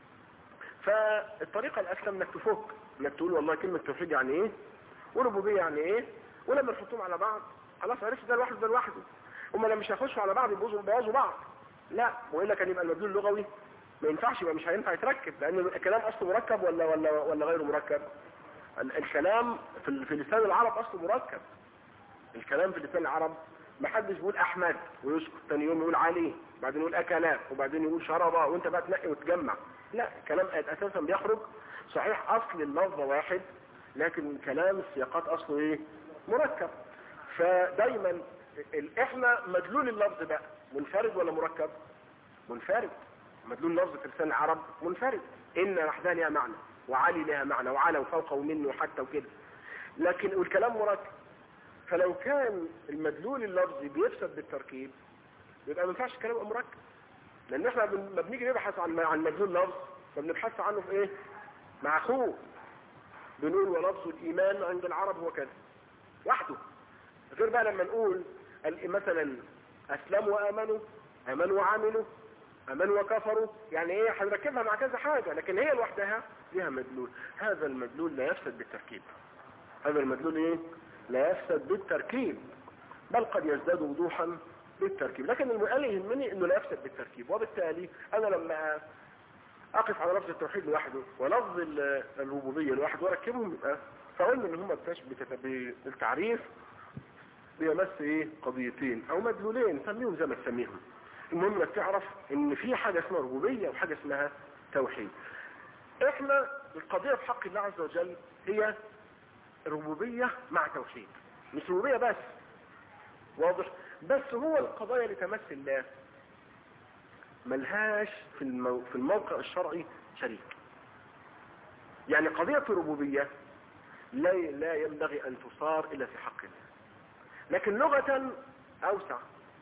فالطريقة الاسلم انك تفك، انك تقول والله كلمة توحيد يعني ايه وربوبية يعني ايه، ولما نحطهم على بعض خلاص عرفت ده لوحده ده لوحده. هم لما مش هيخشوا على بعض يبوظوا بعض، لا، والا كان يبقى المدلول اللغوي ما ينفعش، يبقى مش هينفع يتركب، لان الكلام اصله مركب ولا غير مركب. الكلام في لسان العرب اصله مركب. الكلام في لسان العرب ما حدش بيقول احمد ويسكت، ثاني يوم يقول علي، بعدين يقول اكلا، وبعدين يقول شربا، وانت بقى تنقي وتجمع. لا، الكلام اساسا بيخرج صحيح اصل اللفظ واحد، لكن كلام السياقات اصله ايه؟ مركب. فدايما احنا مدلول اللفظ ده منفرد ولا مركب؟ منفرد. مدلول اللفظ في لسان العرب منفرد، ان لوحدها لها معنى، وعلي لها معنى، وعلى وفوقه ومنه وحتى وكده، لكن والكلام مركب. فلو كان المدلول اللفظي بيفسد بالتركيب يبقى ما ينفعش الكلام يبقى مركب، لان احنا لما بنيجي نبحث عن مدلول لفظ فبنبحث عنه في ايه؟ مع اخوه. بنقول ولفظ الايمان عند العرب هو كذا وحده، غير بقى لما نقول مثلا اسلموا وامنوا، امنوا وعملوا، امنوا وكفروا، يعني ايه؟ هنركبها مع كذا حاجة، لكن هي لوحدها ليها مدلول. هذا المدلول لا يفسد بالتركيب، هذا المدلول ايه؟ لا يفسد بالتركيب، بل قد يزداد وضوحا بالتركيب، لكن المؤلف يهمني انه لا يفسد بالتركيب. وبالتالي انا لما اقف على لفظ التوحيد لوحده ولفظ الربوبية لوحده واركبهم، يبقى فقلنا ان هم بالتعريف بيمس ايه؟ قضيتين او مدلولين، سميهم زي ما تسميهم. المهم انك تعرف ان في حاجة اسمها ربوبية وحاجة اسمها توحيد. احنا القضية في حق الله عز وجل هي ربوبية مع توحيد، مش ربوبية بس، واضح؟ بس هو القضايا اللي تمس الله ملهاش في الموقع الشرعي شريك. يعني قضية الربوبية لا ينبغي ان تصار الا في حق الله، لكن لغة اوسع.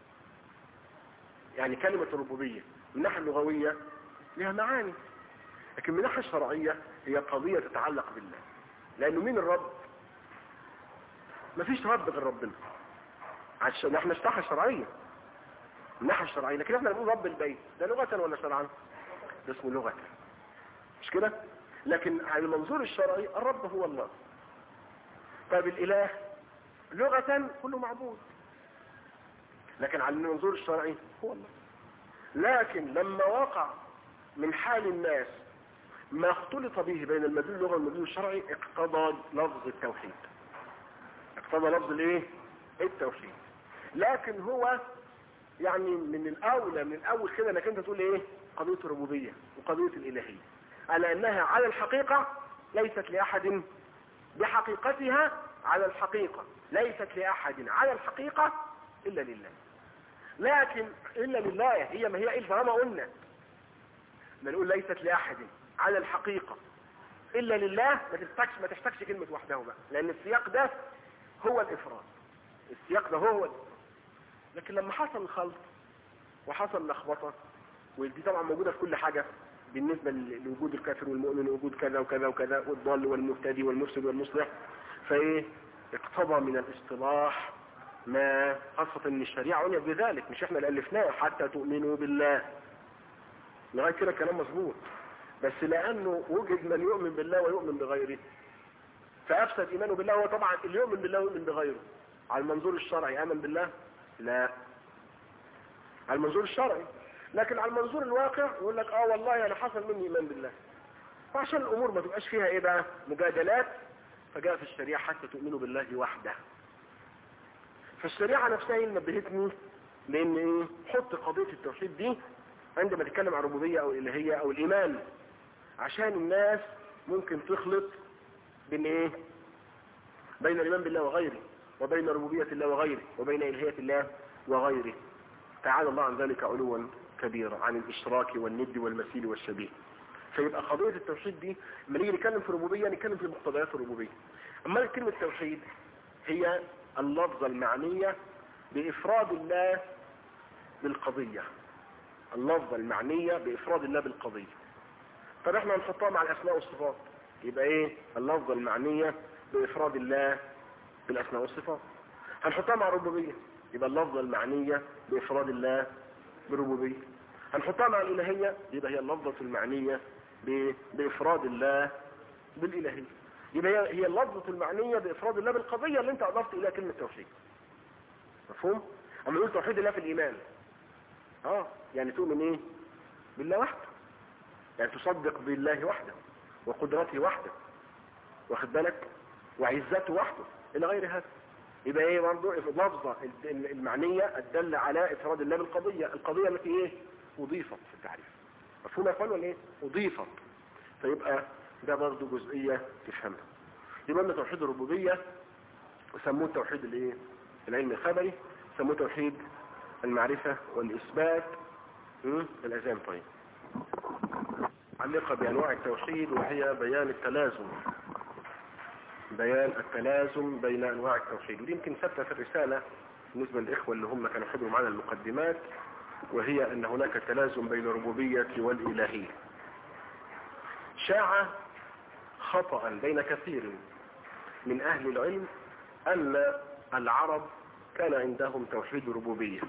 يعني كلمة الربوبية من الناحية اللغوية لها معاني، لكن من الناحية الشرعية هي قضية تتعلق بالله. لانه مين الرب؟ مفيش رب غير ربنا، عشان احنا الناحية الشرعية، من الناحية الشرعية. لكن احنا بنقول رب البيت، ده لغة ولا شرعا؟ ده اسمه لغة، مش كده؟ لكن على المنظور الشرعي الرب هو الله. طيب الاله لغة كله معبود، لكن على المنظور الشرعي هو الله. لكن لما وقع من حال الناس ما اختلط به بين المدلول اللغوي والمدلول الشرعي اقتضى لفظ التوحيد، اقتضى لفظ الايه؟ التوحيد. لكن هو يعني من الاول كده انك انت تقول ايه؟ قضية الربوبية وقضية الالهية على انها على الحقيقة ليست لاحد بحقيقتها، على الحقيقة ليست لاحد على الحقيقة الا لله. لكن الا لله هي ما هي ايه؟ طالما قلنا ما نقول ليست لاحد على الحقيقة الا لله، ما تحتاجش كلمة وحده بقى، لان السياق ده هو الافراد، السياق ده هو الافراد. لكن لما حصل الخلط وحصل لخبطة، ودي طبعا موجودة في كل حاجة بالنسبة لوجود الكافر والمؤمن ووجود كذا وكذا وكذا والضال والمهتدي والمفسد والمصلح، فايه؟ اقتضى من الاصطلاح ما، خاصة ان الشريعة عنيت بذلك، مش احنا اللي الفناه حتى تؤمنوا بالله، لغاية كده كلام مظبوط، بس لانه وجد من يؤمن بالله ويؤمن بغيره فافسد ايمانه بالله. هو طبعا اللي يؤمن بالله ويؤمن بغيره على المنظور الشرعي امن بالله؟ لا، على المنظور الشرعي. لكن على المنظور الواقع يقول لك والله انا حصل مني ايمان بالله. فعشان الامور ما تبقاش فيها ايه بقى؟ مجادلات، فجاء في الشريعة حتى تؤمنوا بالله وحده. فالشريعة نفسها نبهتني لان ايه؟ حط قضية التوحيد دي عندما تتكلم عن ربوبية او الالهية او الايمان، عشان الناس ممكن تخلط بين ايه؟ بين الايمان بالله وغيره، وبين ربوبية الله وغيره، وبين الهية الله وغيره. تعالى الله عن ذلك علوا كبيرا، عن الاشراك والند والمثيل والشبيه. فيبقى قضية التوحيد دي لما نيجي نتكلم في الربوبية نتكلم في مقتضيات الربوبية. اما كلمة توحيد هي اللفظة المعنية بإفراد الله بالقضية، اللفظة المعنية بإفراد الله بالقضية. طب احنا هنحطها مع الأسماء والصفات، يبقى ايه؟ اللفظة المعنية بإفراد الله بالأسماء والصفات. هنحطها مع الربوبية، يبقى اللفظة المعنية بإفراد الله بالربوبية. هنحطها مع الإلهية، يبقى هي اللفظة المعنية بإفراد الله بالإلهية. يبقى هي اللفظة المعنية بإفراد الله بالقضية اللي انت أضفت إليها كلمة توحيد. مفهوم؟ أما نقول توحيد الله في الإيمان، يعني تؤمن ايه؟ بالله وحده، يعني تصدق بالله وحده وقدرته وحده، واخد بالك، وعزته وحده الى غير هذا. يبقى ايه برضه اللفظه المعنيه الداله على افراد الله بالقضيه، القضيه التي ايه؟ اضيفت في التعريف. مفهوم يا اخوان ولا ايه؟ اضيفت. فيبقى ده برضه جزئيه تفهمها. يبقى ان توحيد الربوبيه سموه توحيد الايه؟ العلم الخبري، سموه توحيد المعرفه والاثبات. الأذان. طيب، علق بأنواع التوحيد، وهي بيان التلازم، بيان التلازم بين أنواع التوحيد. ودي يمكن ثابتة في الرسالة بالنسبة للإخوة اللي هم كانوا يحبوا معنا المقدمات، وهي أن هناك تلازم بين الربوبية والإلهية. شاع خطأ بين كثير من أهل العلم أن العرب كان عندهم توحيد ربوبية،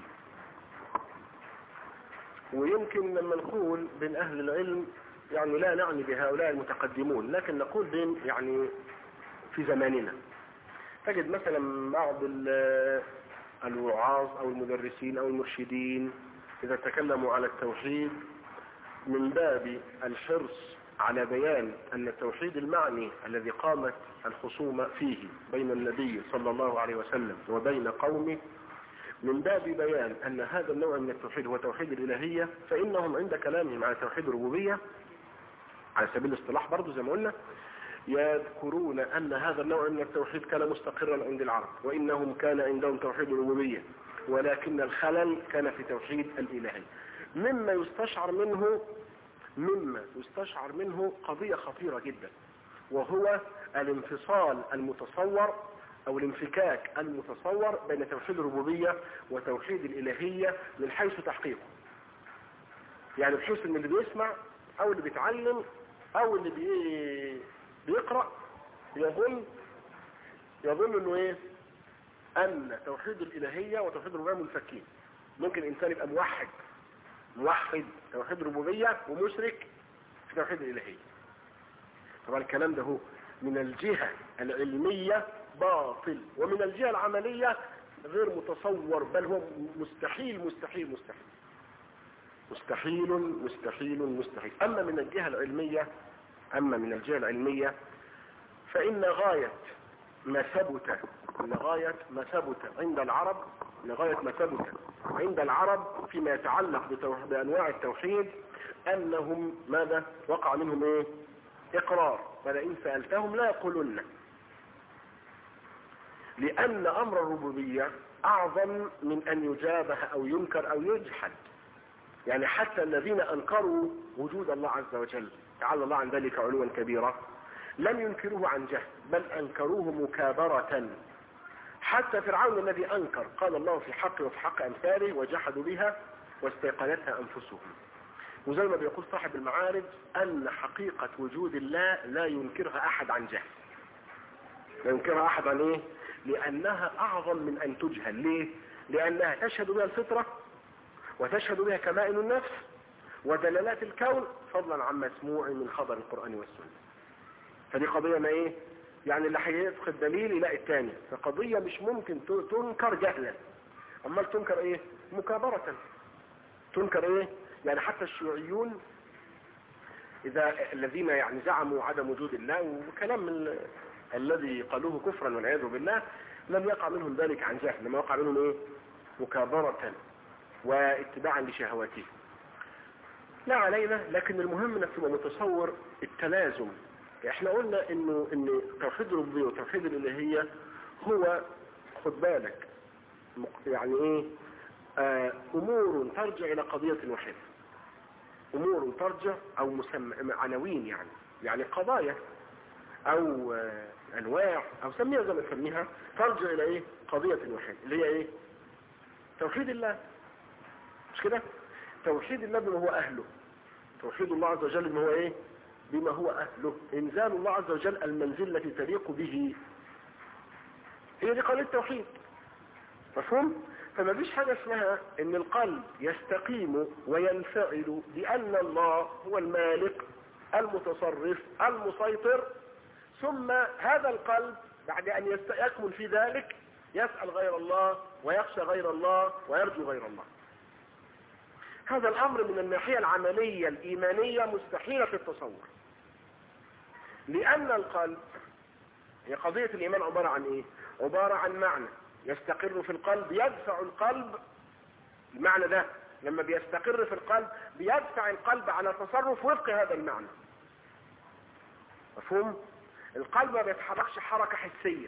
ويمكن لما نقول بين أهل العلم يعني لا نعني بهؤلاء المتقدمون، لكن نقول بين يعني في زماننا. تجد مثلا بعض الوعاظ أو المدرسين أو المرشدين إذا تكلموا على التوحيد من باب الحرص على بيان أن التوحيد المعني الذي قامت الخصومة فيه بين النبي صلى الله عليه وسلم وبين قومه، من باب بيان أن هذا النوع من التوحيد هو توحيد الإلهية، فإنهم عند كلامهم على توحيد الربوبية على سبيل الاصطلاح برضو زي ما قلنا يذكرون أن هذا النوع من التوحيد كان مستقرا عند العرب، وإنهم كان عندهم توحيد الربوبية، ولكن الخلل كان في توحيد الإلهية. مما يستشعر منه قضية خطيرة جدا، وهو الانفصال المتصور او الانفكاك المتصور بين توحيد الربوبية وتوحيد الالهية من حيث تحقيقه. يعني بحيث ان اللي بيسمع او اللي بيتعلم او اللي بيقرأ يظن انه ايه؟ ان توحيد الالهية وتوحيد الربوبية منفكين. ممكن انسان يبقى موحد توحيد الربوبية ومشرك في توحيد الالهية. طبعا الكلام ده هو من الجهة العلمية باطل، ومن الجهة العملية غير متصور، بل هو مستحيل مستحيل مستحيل مستحيل مستحيل مستحيل. أما من الجهة العلمية فإن غاية ما ثبت عند العرب فيما يتعلق بأنواع التوحيد أنهم ماذا وقع منهم ايه؟ إقرار، ولئن سألتهم لا يقولن، لأن أمر الربوبية أعظم من أن يجابه أو ينكر أو يجحد. يعني حتى الذين أنكروا وجود الله عز وجل تعالى الله عن ذلك علوا كبيرا لم ينكروه عن جهل، بل أنكروه مكابرة. حتى فرعون الذي أنكر قال الله في حقه وفي حق أمثاله وجحدوا بها واستيقنتها أنفسهم. وزي ما بيقول صاحب المعارج أن حقيقة وجود الله لا ينكرها أحد عن جهل. لا ينكرها أحد عن إيه؟ لأنها أعظم من أن تجهل. ليه؟ لأنها تشهد بها الفطرة، وتشهد بها كمائن النفس ودلالات الكون، فضلا عن مسموع من خبر القرآن والسنة. فدي قضية ما إيه؟ يعني اللي هيفقد دليل يلاقي الثاني. فقضية مش ممكن تنكر جهلا، أما تنكر إيه؟ مكابرة. تنكر إيه؟ يعني حتى الشيوعيون إذا الذين يعني زعموا عدم وجود الله وكلام الذي قالوه كفرا والعياذ بالله، لم يقع منهم ذلك عن جهل، لما وقع منهم إيه؟ مكابرة واتباعا لشهواته. لا علينا، لكن المهم انك تبقى متصور التلازم. احنا قلنا ان توحيد الربوبيه وتوحيد الالهيه هو، خد بالك يعني ايه، امور ترجع الى قضيه واحده، امور ترجع او مسمى عناوين، يعني قضايا او انواع او سميها زي ما تسميها، ترجع الى ايه؟ قضيه واحده اللي هي ايه؟ توحيد الله. مش كده؟ توحيد الله بما هو اهله، توحيد الله عز وجل بما هو ايه؟ بما هو اهله، انزال الله عز وجل المنزل التي تليق به، هي دي قضيه التوحيد. مفهوم؟ فما فيش حاجه اسمها ان القلب يستقيم وينفعل بان الله هو المالك المتصرف المسيطر، ثم هذا القلب بعد ان يكمل في ذلك يسأل غير الله ويخشى غير الله ويرجو غير الله. هذا الامر من الناحية العملية الايمانية مستحيل في التصور، لان القلب، هي قضية الايمان عبارة عن ايه؟ عبارة عن معنى يستقر في القلب يدفع القلب، المعنى ده لما بيستقر في القلب بيدفع القلب على تصرف وفق هذا المعنى. مفهوم؟ القلب ما بيتحركش حركة حسية،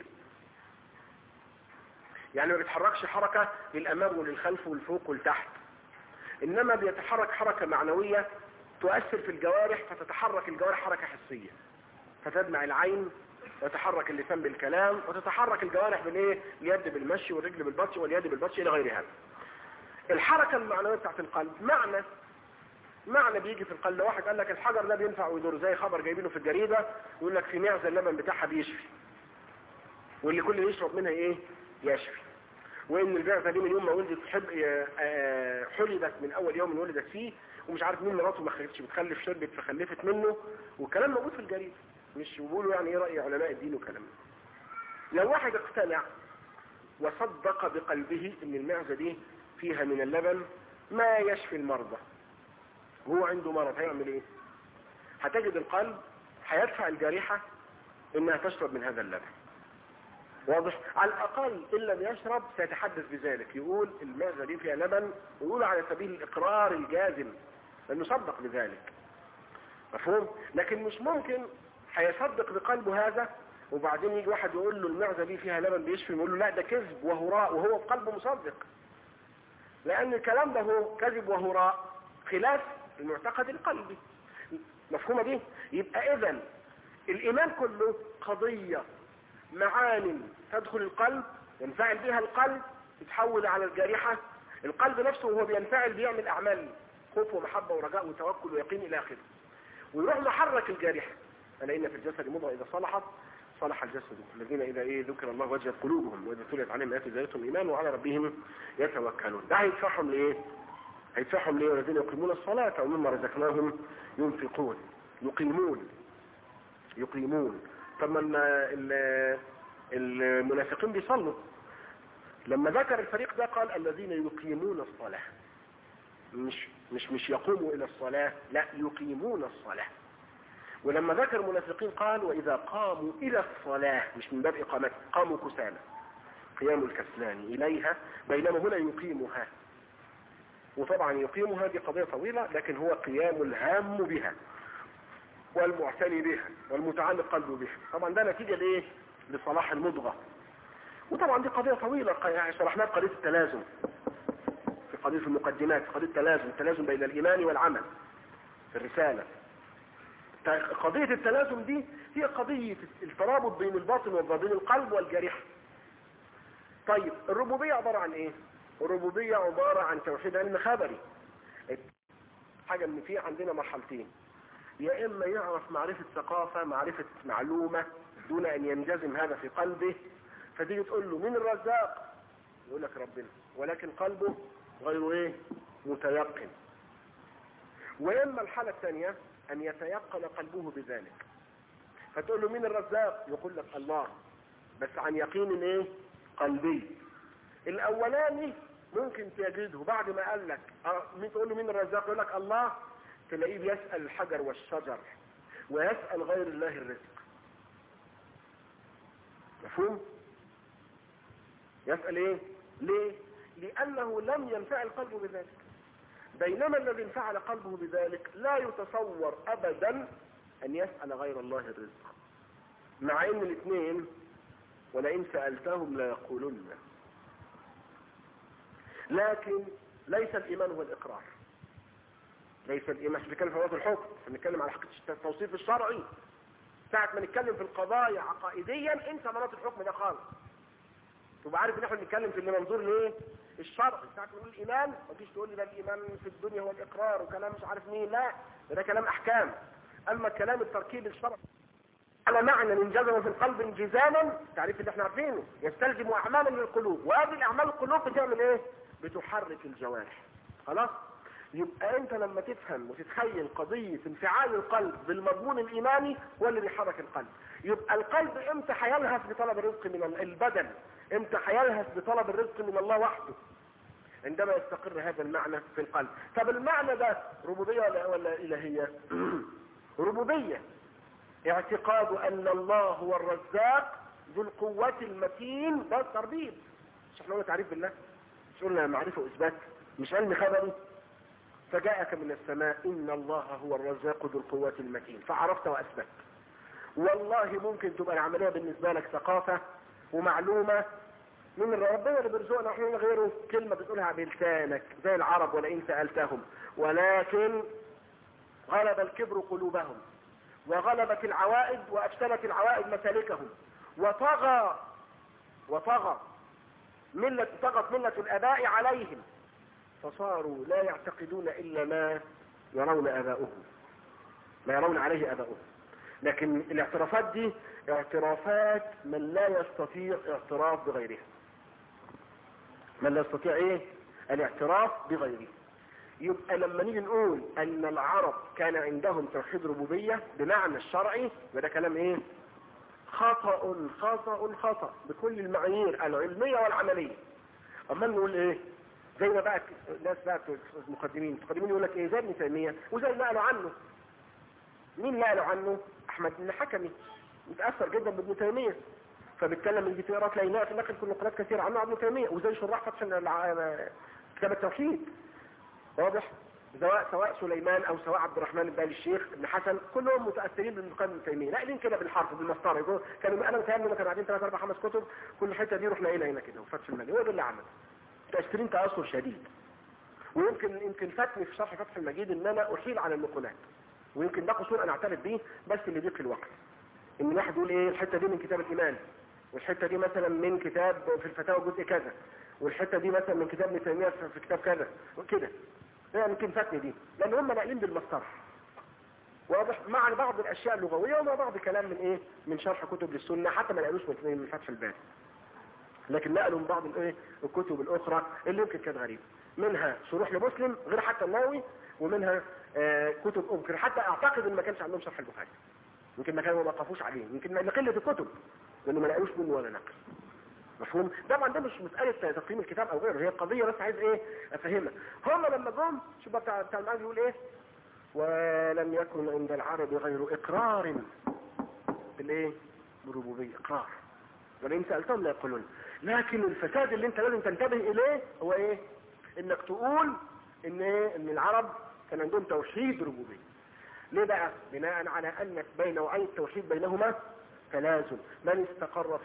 يعني ما بيتحركش حركة للأمام وللخلف والفوق والتحت، إنما بيتحرك حركة معنوية تؤثر في الجوارح، فتتحرك الجوارح حركة حسية، فتدمع العين ويتحرك اللسان بالكلام، وتتحرك الجوارح بالايه؟ اليد بالمشي والرجل بالبطش واليد بالبطش إلى غير هذا. الحركة المعنوية بتاعت القلب معنى بيجي في القلب. واحد قال لك الحجر ده بينفع ويدور، زي خبر جايبينه في الجريدة يقول لك في معزة اللبن بتاعها بيشفي، واللي كل يشرب منها ايه؟ يشفي. وان البعثة دي من يوم ما ولدت حلبت من اول يوم ولدت فيه، ومش عارف مين مراته ما خلفتش بتخلف، شربت فخلفت منه، والكلام موجود في الجريدة، مش بيقولوا يعني ايه رأي علماء الدين وكلام. لو واحد اقتنع وصدق بقلبه ان المعزة دي فيها من اللبن ما يشفي المرضى، وهو عنده مرض، هيعمل ايه؟ هتجد القلب هيدفع الجارحة انها تشرب من هذا اللبن. واضح؟ على الاقل ان لم يشرب سيتحدث بذلك، يقول المعزة دي فيها لبن، ويقول على سبيل الاقرار الجازم لانه صدق بذلك. مفهوم؟ لكن مش ممكن هيصدق بقلبه هذا وبعدين يجي واحد يقول له المعزة دي فيها لبن بيشفي، يقول له لا ده كذب وهراء، وهو بقلبه مصدق، لان الكلام ده هو كذب وهراء خلاف المعتقد القلبي. مفهومة دي؟ يبقى اذن الايمان كله قضية معاني تدخل القلب ينفعل بها القلب، تتحول على الجارحة، القلب نفسه وهو بينفعل بيعمل اعمال خوف ومحبة ورجاء وتوكل ويقين الى اخره، ويروح محرك الجارحة. ألا إن في الجسد مضغة إذا صلحت صلح الجسد، الذين إذا ذكر الله وجلت قلوبهم وإذا تليت عليهم آياته زادتهم إيمانا وعلى ربهم يتوكلون. ده هيدفعهم لإيه؟ هيدفعهم لإيه؟ والذين يقيمون الصلاة ومما رزقناهم ينفقون. يقيمون. طب ما المنافقين بيصلوا، لما ذكر الفريق ده قال الذين يقيمون الصلاة، مش يقوموا إلى الصلاة، لا يقيمون الصلاة. ولما ذكر المنافقين قال وإذا قاموا إلى الصلاة، مش من باب إقامتها، قاموا كسالى، قيام الكسلان إليها، بينما هنا يقيمها. وطبعا يقيمها دي قضية طويلة، لكن هو قيام الهام بها والمعتني بها والمتعلق قلبه بها. طبعا ده نتيجة لإيه؟ لصلاح المضغة. وطبعا دي قضية طويلة، يعني شرحناها في قضية التلازم، في قضية المقدمات، في قضية التلازم بين الإيمان والعمل في الرسالة. قضية التلازم دي هي قضية الترابط بين الباطن وبين القلب والجارحة. طيب الربوبية عبارة عن ايه؟ الربوبية عبارة عن توحيد علم خبري. حاجة من فيه عندنا مرحلتين، يا اما يعرف معرفة ثقافة، معرفة معلومة دون ان ينجزم هذا في قلبه، فتيجي تقول له من الرزاق يقول لك ربنا، ولكن قلبه غير ايه؟ متيقن. واما الحالة الثانية ان يتيقن قلبه بذلك، فتقول له من الرزاق يقول لك الله، بس عن يقين ايه؟ قلبي. الاولاني ممكن تجده بعد ما قال لك تقول له من الرزاق يقول لك الله، تلاقيه بيسأل الحجر والشجر ويسأل غير الله الرزق. مفهوم؟ يسأل ايه؟ ليه؟ لانه لم ينفعل قلبه بذلك. بينما الذي انفعل قلبه بذلك لا يتصور ابدا ان يسأل غير الله الرزق، مع ان الاثنين ولئن سألتهم ليقولن. لكن ليس الايمان هو الاقرار، ليس الايمان. مش بنتكلم في موضوع الحكم، بنتكلم على حقيقة التوصيف الشرعي. ساعة ما نتكلم في القضايا عقائديا انسى مناط الحكم ده خالص، تبقى عارف ان احنا بنتكلم في منظور الايه الشرعي. ساعة ما نقول الايمان ما تجيش تقول لي ده الايمان في الدنيا هو الاقرار وكلام مش عارف مين، لا ده كلام احكام. اما الكلام التركيب الشرعي على معنى انجزم في القلب انجزاما، التعريف اللي احنا عارفينه، يستلزم اعمالا للقلوب، وهذه الاعمال القلوب بتعمل ايه؟ بتحرك الجوارح. خلاص؟ يبقى انت لما تفهم وتتخيل قضية انفعال القلب بالمضمون الايماني هو اللي بيحرك القلب. يبقى القلب امتى هيلهث بطلب الرزق من البدن، امتى هيلهث بطلب الرزق من الله وحده؟ عندما يستقر هذا المعنى في القلب. طب المعنى ده ربوبية ولا الهية؟ ربوبية، اعتقاد ان الله هو الرزاق ذو القوة المتين، ده التربيب. مش احنا قلنا تعريف بالله؟ مش قلنا معرفة واثبات؟ مش علم خبري؟ فجاءك من السماء ان الله هو الرزاق ذو القوة المتين، فعرفت واثبت. والله ممكن تبقى العملية بالنسبة لك ثقافة ومعلومة من ربنا اللي بيرزقنا، احنا غيره كلمة بتقولها بلسانك زي العرب ولئن سألتهم، ولكن غلب الكبر قلوبهم وغلبت العوائد وافسدت العوائد مسالكهم، وطغت ملة الاباء عليهم، فصاروا لا يعتقدون الا ما يرون اباؤهم، ما يرون عليه اباؤهم. لكن الاعترافات دي اعترافات من لا يستطيع اعتراف بغيرها، من لا يستطيع ايه؟ الاعتراف بغيره. يبقى لما نيجي نقول ان العرب كان عندهم توحيد ربوبية بمعنى الشرعي، وده كلام ايه؟ خطأ بكل المعايير العلمية والعملية. اما نقول ايه؟ زي ما بقى الناس بقى المقدمين يقول لك ايه؟ زي ابن تيمية وزي اللي قالوا عنه. مين اللي قالوا عنه؟ احمد بن حكمي متأثر جدا بابن تيمية، فبيتكلم من تقرا تلاقي نقل كل نقلات كثيرة عنه ابن تيمية، وزي شراح فتح كتاب التوحيد. واضح؟ سواء سليمان او سواء عبد الرحمن بن الشيخ ابن حسن كلهم متاثرين بالمقام ابن تيميه، ناقلين كده بالحرف بالمسطره. يقول كانوا انا متهيألي كانوا قاعدين 3 4 5 كتب، كل حته دي رحنا هنا كده وفتح المجيد، هو ده اللي عمل متاثرين تاثر شديد. ويمكن فاتني في شرح فتح المجيد ان انا احيل على النقولات، ويمكن ده قصور انا اعترف بيه، بس اللي ضيق الوقت ان الواحد يقول ايه الحته دي من كتاب الايمان، والحته دي مثلا من كتاب في الفتاوى جزء كذا، والحته دي مثلا من كتاب ابن تيميه في كتاب كذا وكده. يمكن فاتني دي لان هم ناقلين بالمسطره. واضح؟ مع بعض الاشياء اللغويه ومع بعض كلام من ايه؟ من شرح كتب للسنه، حتى ما نقلوش من فتح الباري، لكن نقلوا من بعض الايه الكتب الاخرى اللي يمكن كانت غريبه، منها شروح لمسلم غير حتى النووي، ومنها كتب ممكن حتى اعتقد ان ما كانش عندهم شرح البخاري، يمكن ما كانوا ما وقفوش عليه، يمكن لقله الكتب لانه ما نقلوش منه ولا نقل. مفهوم؟ طبعا ده مش مسألة تقييم الكتاب او غيره، هي القضية بس عايز ايه افهمها. هم لما جم شوف بتاع المعنى يقول ايه؟ ولم يكن عند العرب غير اقرار بالايه؟ بالربوبية، اقرار. ولئن سألتهم لا يقولون. لكن الفساد اللي انت لازم تنتبه اليه هو ايه؟ انك تقول ان ايه؟ ان العرب كان عندهم توحيد ربوبية. ليه بقى؟ بناء على ان بين نوعي التوحيد بينهما تلازم. من استقر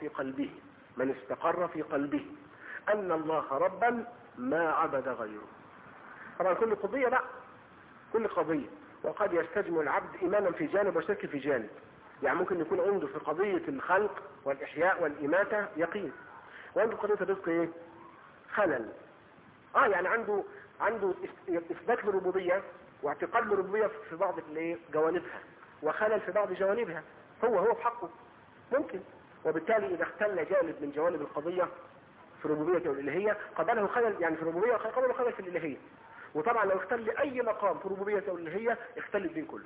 في قلبه ان الله ربا ما عبد غيره. طبعا كل قضية لا، كل قضية، وقد يستجمع العبد ايمانا في جانب وشرك في جانب. يعني ممكن يكون عنده في قضية الخلق والاحياء والاماتة يقين، وعنده قضية الرزق ايه؟ خلل. يعني عنده اثبات للربوبية واعتقاد للربوبية في بعض جوانبها، وخلل في بعض جوانبها، هو في حقه ممكن. وبالتالي اذا اختل جانب من جوانب القضية في الربوبية والالهية قبله خلل، يعني في الربوبية قبله خلل في الالهية. وطبعا لو اختل اي مقام في الربوبية والالهية اختل الدين كله.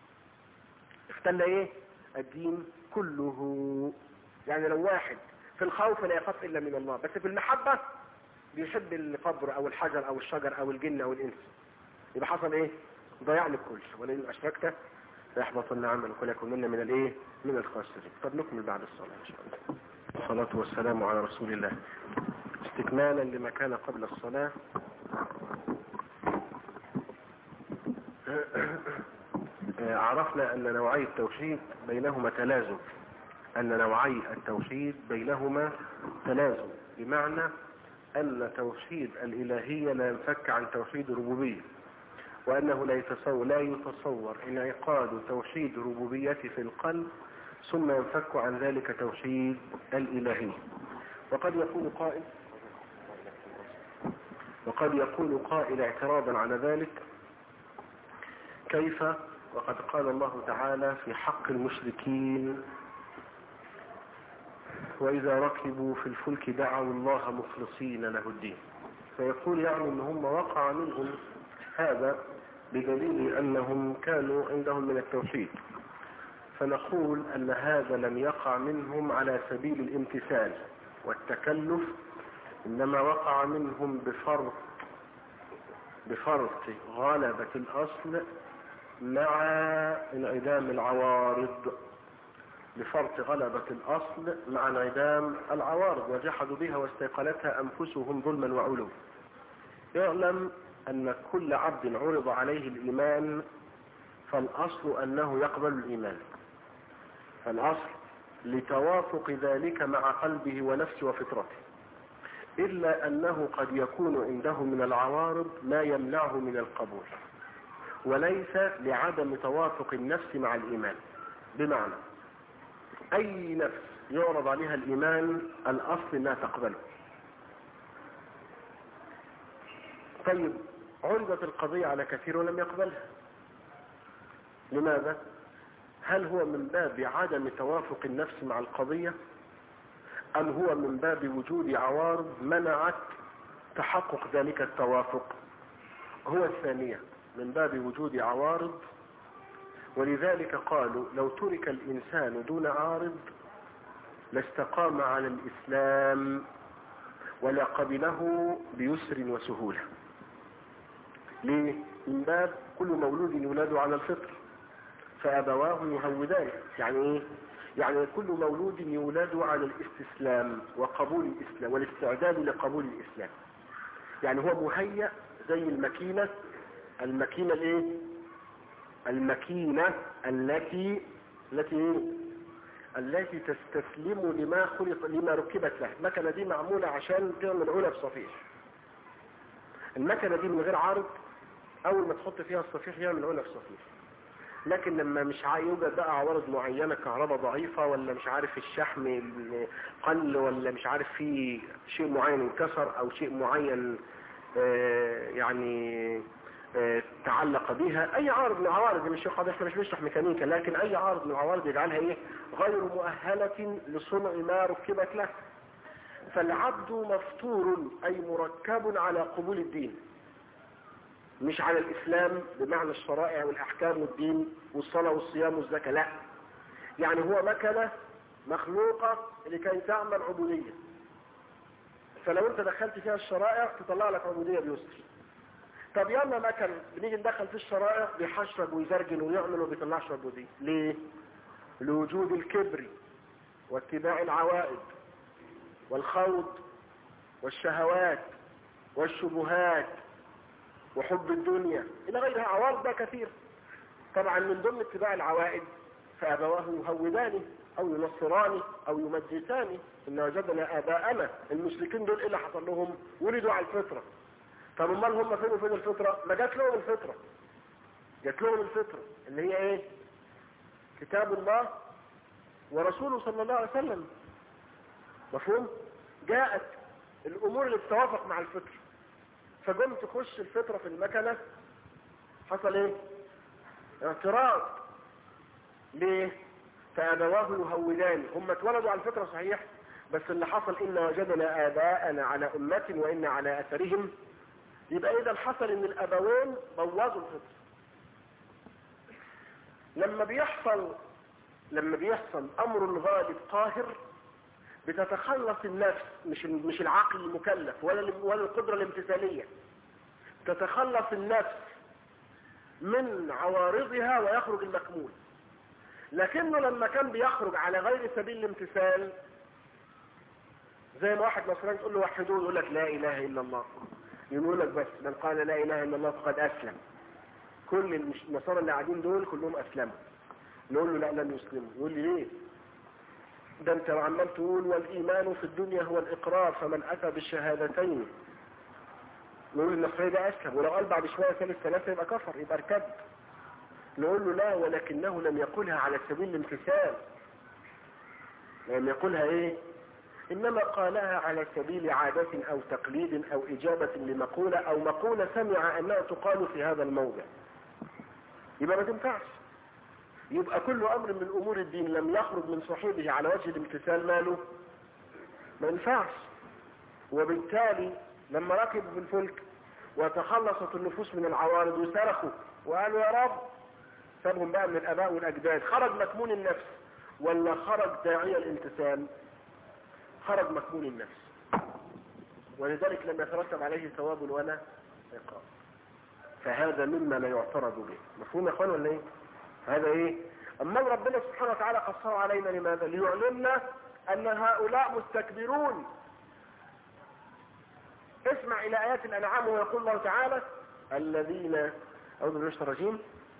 اختل ايه؟ الدين كله. يعني لو واحد في الخوف لا يخاف الا من الله، بس في المحبة بيحب القبر او الحجر او الشجر او الجن او الانس، يبقى حصل ايه؟ ضياع للكل. ولئن اشركت ليحبطن عملك وليكونن من الايه؟ من الخاسرين. طب نكمل بعد الصلاة ان شاء الله. الصلاة والسلام على رسول الله. استكمالا لما كان قبل الصلاة، عرفنا أن نوعي التوحيد بينهما تلازم، أن نوعي التوحيد بينهما تلازم، بمعنى أن توحيد الإلهية لا ينفك عن توحيد الربوبية، وأنه لا يتصور انعقاد توحيد الربوبية في القلب ثم ينفك عن ذلك توحيد الإلهية. وقد يقول قائل اعتراضا على ذلك: كيف وقد قال الله تعالى في حق المشركين: وإذا ركبوا في الفلك دعوا الله مخلصين له الدين. فيقول يعني ان هم وقع منهم هذا بدليل انهم كانوا عندهم من التوحيد، فنقول ان هذا لم يقع منهم على سبيل الامتثال والتكلف، انما وقع منهم بفرط غلبة الاصل مع انعدام العوارض، بفرط غلبة الأصل مع انعدام العوارض، وجحدوا بها واستيقنتها أنفسهم ظلما وعلوا. يعلم أن كل عبد عرض عليه الإيمان فالأصل أنه يقبل الإيمان، فالأصل لتوافق ذلك مع قلبه ونفسه وفطرته، إلا أنه قد يكون عنده من العوارض ما يمنعه من القبول، وليس لعدم توافق النفس مع الإيمان. بمعنى أي نفس يعرض عليها الإيمان الأصل أنها تقبله. طيب عرضت القضية على كثير ولم يقبلها، لماذا؟ هل هو من باب عدم توافق النفس مع القضية، أم هو من باب وجود عوارض منعت تحقق ذلك التوافق؟ هو الثانية، من باب وجود عوارض، ولذلك قالوا لو ترك الإنسان دون عارض لاستقام على الإسلام ولا قبله بيسر وسهولة. ليه؟ من باب كل مولود يولد على الفطر فأبواه يهودان. يعني إيه؟ يعني كل مولود يولد على الاستسلام وقبول الإسلام والاستعداد لقبول الإسلام. يعني هو مهيأ زي الماكينة الايه؟ الماكينة التي تستسلم لما ركبت له. المكنة دي معمولة عشان تعمل علب صفيح. المكنة دي من غير عارض اول ما تحط فيها الصفيح يعمل علب صفيح، لكن لما مش يوجد بقى عوارض معينة، كهرباء ضعيفة ولا مش عارف الشحم قل ولا مش عارف في شيء معين انكسر او شيء معين يعني تعلق بها، اي عارض من العوارض، مش احنا مش بنشرح ميكانيكا، لكن اي عارض من العوارض يجعلها ايه؟ غير مؤهلة لصنع ما ركبت له. فالعبد مفطور اي مركب على قبول الدين، مش على الاسلام بمعنى الشرائع والاحكام والدين والصلاة والصيام والزكاة، لا، يعني هو مكنة مخلوقة لكي تعمل عبودية، فلو انت دخلت فيها الشرائع تطلع لك عبودية بيسر. طب يلا مكن بنيجي ندخل في الشرائع بيحشرج ويزرجن ويعمل وبيطلعش عبودية. ليه؟ لوجود الكبر واتباع العوائد والخوض والشهوات والشبهات وحب الدنيا الى غيرها، عوارض بقى كثير. طبعا من ضمن اتباع العوائد فابواه يهودانه او ينصرانه او يمجسانه. ان وجدنا اباءنا المشركين دول ايه اللي حصل لهم؟ ولدوا على الفطره. طب امال هم فين الفطره؟ ما جات لهم الفطره، جات لهم الفطره اللي هي ايه؟ كتاب الله ورسوله صلى الله عليه وسلم. مفهوم؟ جاءت الامور اللي تتوافق مع الفطره، فجم تخش الفطره في المكنه، حصل ايه؟ اعتراض. ليه؟ فابواه يهودان. هم اتولدوا على الفطره صحيح، بس اللي حصل ان وجدنا اباءنا على امه وان على اثرهم. يبقى اذا حصل ان الابوين بوظوا الفطره. لما بيحصل امر غالب قاهر بتتخلص النفس، مش العقل المكلف ولا القدره الامتثاليه، تتخلص النفس من عوارضها ويخرج المكمول. لكنه لما كان بيخرج على غير سبيل الامتثال، زي ما واحد نصراني تقول له وحدوه يقول لك لا اله الا الله، يقول لك بس من قال لا اله الا الله فقد اسلم. كل النصارى اللي قاعدين دول كلهم اسلموا. نقول له لا لن يسلموا. يقول لي ليه؟ ده انت عمال تقول والايمان في الدنيا هو الاقرار فمن اتى بالشهادتين. نقول النصراني ده اسلم، ولو قال بعد شويه ثلاثه يبقى كفر، يبقى ارتد. نقول له لا، ولكنه لم يقولها على سبيل الامتثال، لم يقولها ايه؟ انما قالها على سبيل عادة او تقليد او اجابة لمقولة او مقولة سمع انها تقال في هذا الموضع. يبقى ما تنفعش. يبقى كل امر من امور الدين لم يخرج من صاحبه على وجه الامتثال ماله؟ ما ينفعش. وبالتالي لما ركبوا في الفلك وتخلصت النفوس من العوارض وصرخوا وقالوا يا رب، سابهم بقى من الاباء والاجداد، خرج مكمون النفس ولا خرج داعي الامتثال؟ خرج مكمون النفس، ولذلك لم يترتب عليه ثواب ولا عقاب. فهذا مما لا يعترض به. مفهوم يا اخوان ولا ايه؟ هذا ايه؟ اما ربنا سبحانه وتعالى قصه علينا لماذا؟ ليعلمنا ان هؤلاء مستكبرون. اسمع الى ايات الانعام ويقول الله تعالى الذين اعوذ بالله من الشيطان الرجيم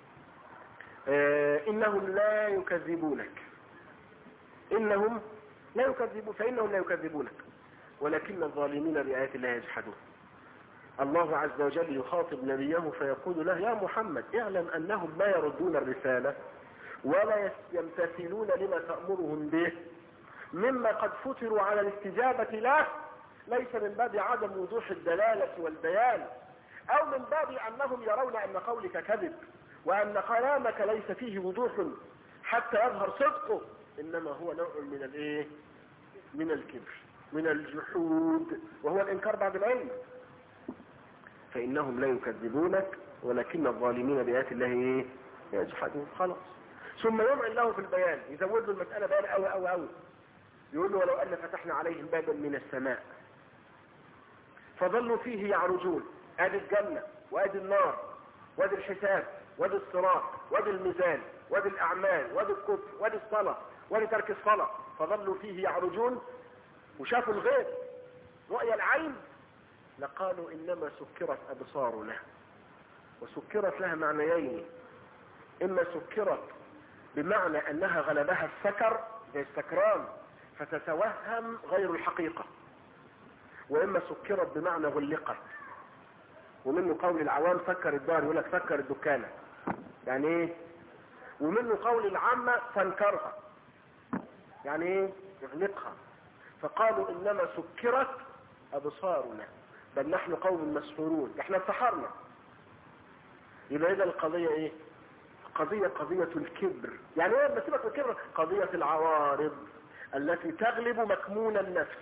انهم لا يكذبونك، انهم لا يكذبون، فانهم لا يكذبونك ولكن الظالمين بآيات الله يجحدون. الله عز وجل يخاطب نبيه فيقول له يا محمد اعلم انهم لا يردون الرسالة ولا يمتثلون لما تأمرهم به مما قد فتروا على الاستجابة له، ليس من باب عدم وضوح الدلالة والبيان او من باب انهم يرون ان قولك كذب وان كلامك ليس فيه وضوح حتى يظهر صدقه، انما هو نوع من الايه؟ من الكبر، من الجحود، وهو الانكار بعد العلم. فانهم لا يكذبونك ولكن الظالمين بآيات الله ايه؟ يجحدون. خلاص. ثم يمعن له في البيان، يزود له المسألة بيان قوي. يقول له ولو ان فتحنا عليهم بابا من السماء فظلوا فيه يعرجون. ادي الجنة وادي النار وادي الحساب وادي الصراط وادي الميزان وادي الاعمال وادي الكفر وادي الصلاة وادي ترك الصلاة، فظلوا فيه يعرجون وشافوا الغيب رؤيا العين، لقالوا انما سكرت ابصارنا. وسكرت لها معنيين: اما سكرت بمعنى انها غلبها السكر زي السكران فتتوهم غير الحقيقة، واما سكرت بمعنى غلقت. ومنه قول العوام سكر الدار، يقول لك سكر الدكانة، يعني ايه؟ ومنه قول العامة فانكرها، يعني ايه؟ يغلقها. فقالوا انما سكرت ابصارنا بل نحن قوم مسحورون، احنا اتسحرنا. يبقى اذا القضية ايه؟ قضية الكبر. يعني ايه بسيبك من الكبر؟ قضية العوارض التي تغلب مكمون النفس.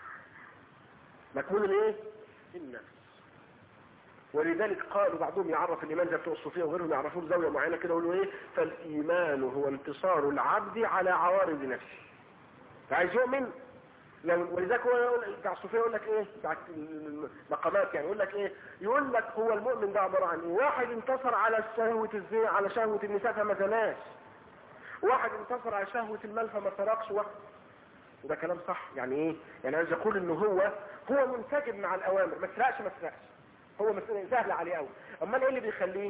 مكمون الايه؟ النفس. ولذلك قالوا بعضهم يعرف الايمان زي بتوع الصوفيه وغيرهم يعرفون زاويه معينه كده يقولوا ايه؟ فالايمان هو انتصار العبد على عوارض نفسه. فعايز يؤمن. ولذلك هو يقول بتاع الصوفيه يقول لك ايه؟ بتاع المقامات يعني يقول لك ايه؟ يقول لك هو المؤمن ده عباره عن ايه؟ واحد انتصر على شهوه الزنا، على شهوه النساء فما زناش. واحد انتصر على شهوه المال فما سرقش. وده كلام صح. يعني ايه؟ يعني عايز يقول انه هو منسجم مع الاوامر، ما تسرقش. هو مسألة سهلة عليه قوي. اما ايه اللي بيخليه؟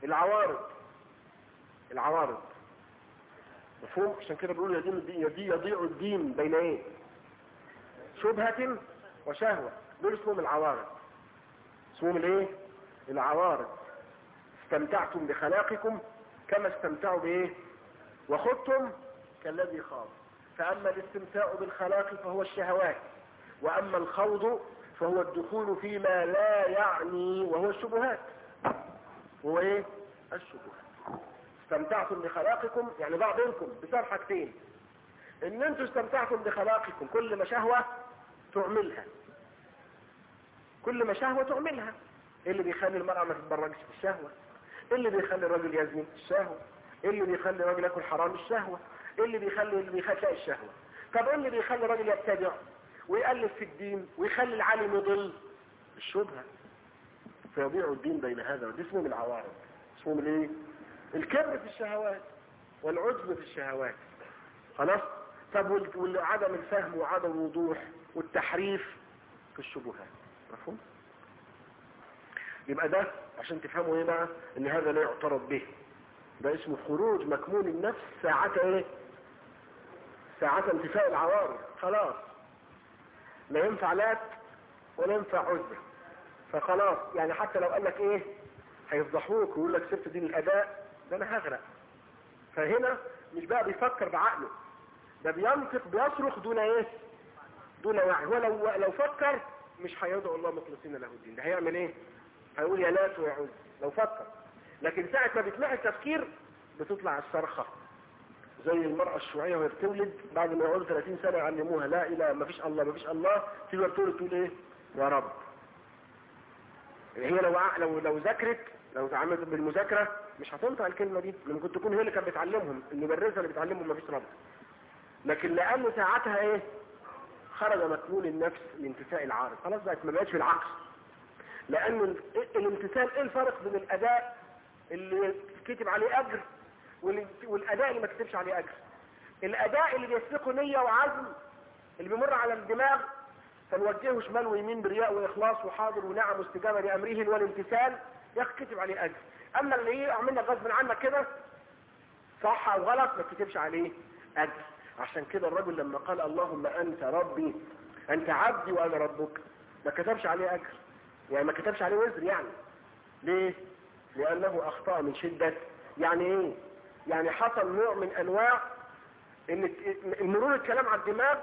العوارض. مفهوم؟ عشان كده بيقولوا يضيع الدين بين ايه؟ شبهة وشهوة. دول اسمهم العوارض. اسمهم الايه؟ العوارض. استمتعتم بخلاقكم كما استمتعوا بايه؟ وخضتم كالذي خاض. فاما الاستمتاع بالخلاق فهو الشهوات، واما الخوض فهو الدخول فيما لا يعني وهو الشبهات. هو ايه؟ الشبهات. استمتعتم بخلاقكم يعني بعضكم بسبب حاجتين: ان انتم استمتعتم بخلاقكم كل ما شهوة تعملها، ايه اللي بيخلي المرأة ما تتبرجش؟ الشهوة. ايه اللي بيخلي الراجل يزني؟ الشهوة. ايه اللي بيخلي الراجل ياكل حرام؟ الشهوة. ايه اللي بيخلي تلاقي الشهوة؟ طب ايه اللي بيخلي الراجل يبتدع ويألف في الدين ويخلي العالم يضل؟ الشبهة. فيضيع الدين بين هذا ودي. اسمهم العوارض. اسمهم الايه؟ الكبر في الشهوات والعجب في الشهوات. خلاص. طب وعدم الفهم وعدم الوضوح والتحريف في الشبهات. مفهوم؟ يبقى ده عشان تفهموا ايه بقى ان هذا لا يعترض به. ده اسمه خروج مكمون النفس ساعة ايه؟ ساعة انتفاء العوارض. خلاص لا ينفع لات ولا ينفع عزة، فخلاص يعني حتى لو قال لك ايه هيفضحوك ويقول لك سبت دين الاداء، ده انا هغرق. فهنا مش بقى بيفكر بعقله، ده بينطق بيصرخ دون ايه؟ دون وعي. ولو فكر مش هيدعو الله مخلصين له الدين، ده هيعمل ايه؟ هيقول يا لات ويا عز لو فكر. لكن ساعة ما بتلاقي التفكير بتطلع الصرخة، زي المرأة الشيوعية وهي بتولد بعد ما يقعدوا 30 سنة يعلموها لا اله ما فيش الله ما فيش الله، تقدر تقول ايه؟ يا رب. هي لو ذاكرت، لو اتعاملت بالمذاكرة مش هتنطق الكلمة دي، ممكن تكون هي اللي كانت بتعلمهم، المدرسة اللي بتعلمهم ما فيش رب. لكن لأنه ساعتها ايه؟ خرج مكمون النفس لانتفاء العارض، خلاص بقت ما بقتش بالعكس. لأن الامتثال ايه الفرق بين الأداء اللي كتب عليه أجر والأداء اللي ما كتبش عليه أجر؟ الأداء اللي بيسبقه نية وعزم، اللي بيمر على الدماغ فنوجهه شمال ويمين برياء وإخلاص وحاضر ونعم واستجابة لأمره والامتثال، يكتب عليه أجر. أما اللي يعملنا غصب عنك كده صح أو غلط ما كتبش عليه أجر. عشان كده الرجل لما قال اللهم أنت ربي أنت عبدي وأنا ربك ما كتبش عليه أجر، يعني ما كتبش عليه وزر. يعني ليه؟ لأنه أخطأ من شدة. يعني إيه؟ يعني حصل نوع من أنواع إن مرور الكلام على الدماغ،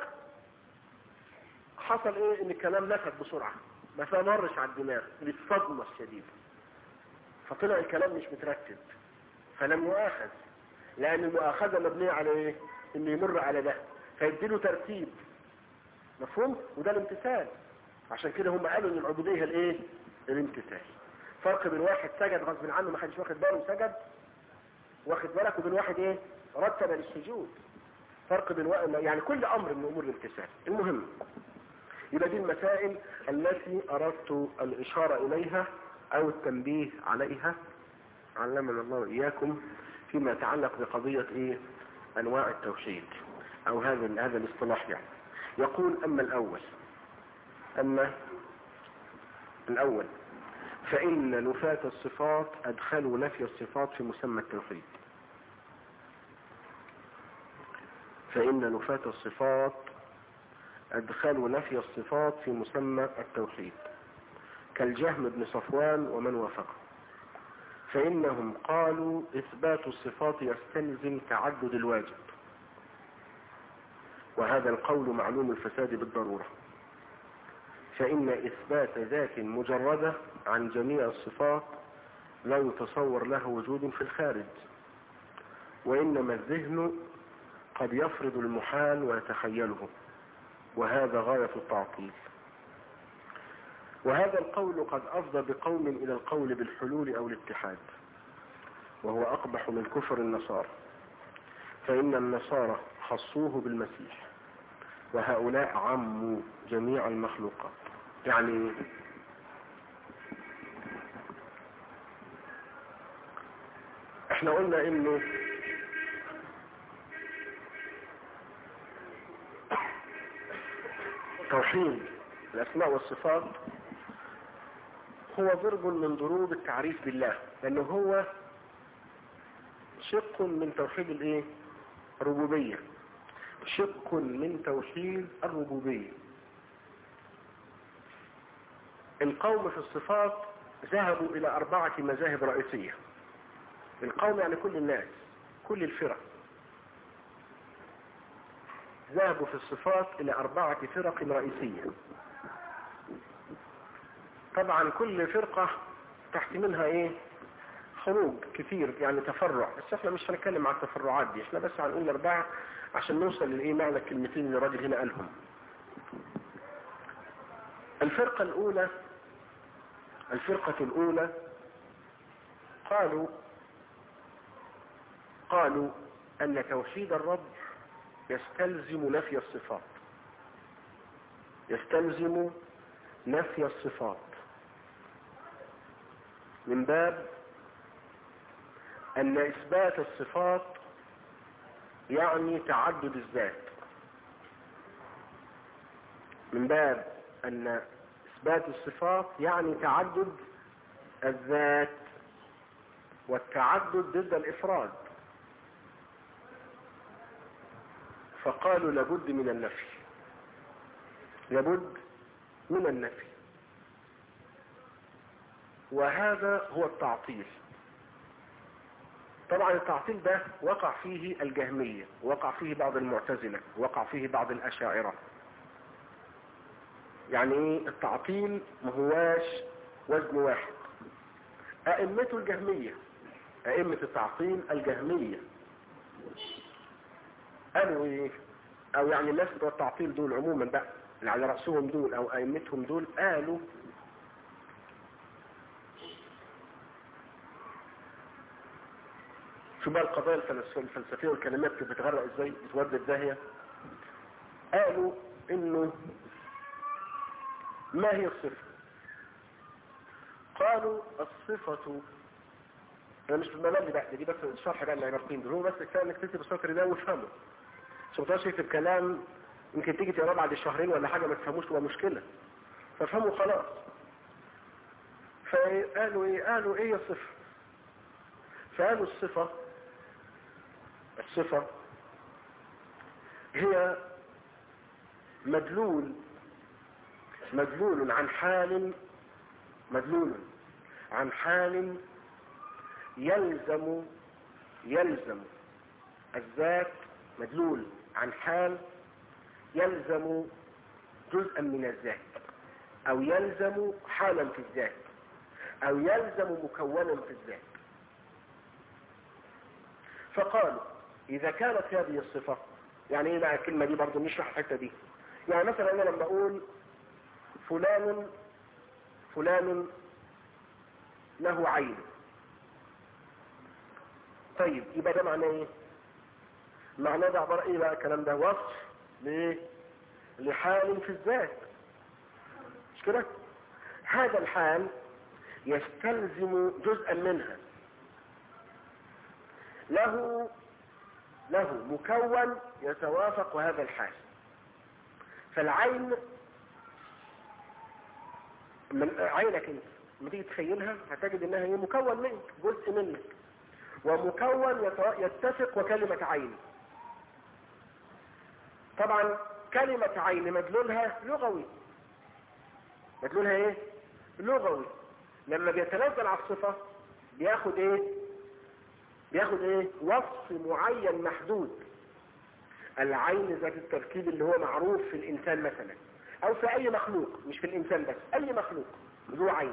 حصل إيه؟ إن الكلام نفذ بسرعة ما فمرش على الدماغ للصدمة الشديدة، فطلع الكلام مش مترتب فلم يؤاخذ، لأن المؤاخذة مبنية على إيه؟ إنه يمر على ده فيديله ترتيب. مفهوم؟ وده الامتثال. عشان كده هم قالوا ان العبودية الايه؟ الامتثال. فرق بين واحد سجد غصب عنه ما حدش واخد باله وسجد واخد بالك، وبين واحد ايه؟ رتب للسجود. فرق بين يعني كل امر من امور الامتثال. المهم يبقى دي المسائل التي اردت الاشارة اليها او التنبيه عليها، علمنا الله واياكم، فيما يتعلق بقضية ايه؟ انواع التوحيد او هذا الاصطلاح. يعني يقول اما الاول فإن نفاة الصفات أدخلوا نفي الصفات في مسمى التوحيد. فإن نفاة الصفات أدخلوا نفي الصفات في مسمى التوحيد كالجهم بن صفوان ومن وافقه، فإنهم قالوا إثبات الصفات يستلزم تعدد الواجب، وهذا القول معلوم الفساد بالضرورة، فإن إثبات ذات مجردة عن جميع الصفات لا يتصور له وجود في الخارج، وإنما الذهن قد يفرض المحال ويتخيله، وهذا غاية التعطيل. وهذا القول قد أفضى بقوم إلى القول بالحلول أو الاتحاد، وهو أقبح من كفر النصارى، فإن النصارى خصوه بالمسيح وهؤلاء عموا جميع المخلوقات. يعني احنا قلنا انه توحيد الاسماء والصفات هو ضرب من ضروب التعريف بالله، لانه هو شق من توحيد الايه؟ الربوبية، شق من توحيد الربوبية. القوم في الصفات ذهبوا الى 4 مذاهب رئيسية. القوم يعني كل الناس، كل الفرق، ذهبوا في الصفات الى 4 فرق رئيسية. طبعا كل فرقة تحت منها ايه؟ خروج كثير، يعني تفرع، بس احنا مش هنتكلم عن التفرعات دي، احنا بس هنقول 4 عشان نوصل للايه معنى الكلمتين اللي الراجل هنا قالهم. الفرقة الأولى قالوا أن توحيد الرب يستلزم نفي الصفات، يستلزم نفي الصفات من باب أن إثبات الصفات يعني تعدد الذات، من باب أن إثبات الصفات يعني تعدد الذات والتعدد ضد الإفراد، فقالوا لابد من النفي، لابد من النفي. وهذا هو التعطيل. طبعا التعطيل ده وقع فيه الجهمية، وقع فيه بعض المعتزلة، وقع فيه بعض الأشاعرة. يعني ايه التعطيل؟ ما هواش وزن واحد. أئمته الجهمية، أئمة التعطيل الجهمية قالوا ايه؟ او يعني الناس بتوع التعطيل دول عموما بقى اللي على رأسهم دول او أئمتهم دول، قالوا شو بقى القضايا الفلسفية والكلمات كانت بتغرق ازاي، بتودي الداهية. قالوا انه ما هي الصفة؟ قالوا الصفة، انا مش بالملل بقى دي بس الشرح بقى العبارتين دول، هو بس كفايه انك تكتب السطر ده وافهمه، عشان ما تقعدش تكتب كلام يمكن تيجي تقراه بعد شهرين ولا حاجه ما تفهموش تبقى مشكله، فافهموا خلاص. فقالوا ايه؟ قالوا ايه الصفة؟ فقالوا الصفة هي مدلول عن حال، مدلول عن حال يلزم الذات، مدلول عن حال يلزم جزءا من الذات، او يلزم حالا في الذات، او يلزم مكونا في الذات. فقالوا اذا كانت هذه الصفة، يعني ايه بقى الكلمة دي؟ برضو نشرح الحتة دي. يعني مثلا انا لما اقول فلان له عين، طيب يبقى ده معناه ايه؟ معناه ده عبارة ايه بقى الكلام ده؟ وصف لحال في الذات، مش كده؟ هذا الحال يستلزم جزءا منها، له مكون يتوافق هذا الحال. فالعين من عينك انت لما تيجي تخيلها هتجد انها هي مكون منك، جزء منك، ومكون يتفق وكلمة عين. طبعا كلمة عين مدلولها لغوي، مدلولها ايه؟ لغوي. لما بيتنزل على الصفة بياخد ايه؟ وصف معين محدود. العين ذات التركيب اللي هو معروف في الانسان مثلا، او في اي مخلوق، مش في الانسان بس، اي مخلوق ذو عين.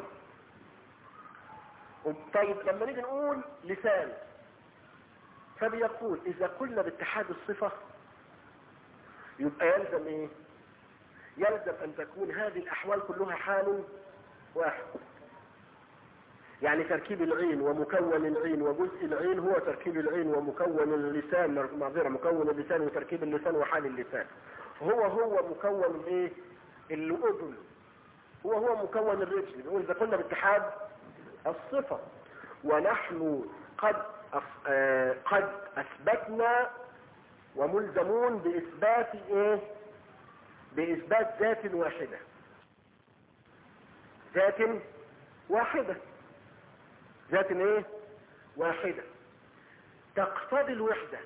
طيب لما نيجي نقول لسان، فبيقول اذا قلنا باتحاد الصفة يبقى يلزم ايه؟ يلزم ان تكون هذه الاحوال كلها حال واحد. يعني تركيب العين ومكون العين وجزء العين هو تركيب العين ومكون اللسان، معذرة مكون اللسان وتركيب اللسان وحال اللسان. هو مكون الايه؟ الاذن، هو مكون الرجل. بنقول اذا قلنا باتحاد الصفة. ونحن قد اثبتنا وملزمون باثبات ايه؟ باثبات ذات واحدة، ذات واحدة تقتضي الوحدة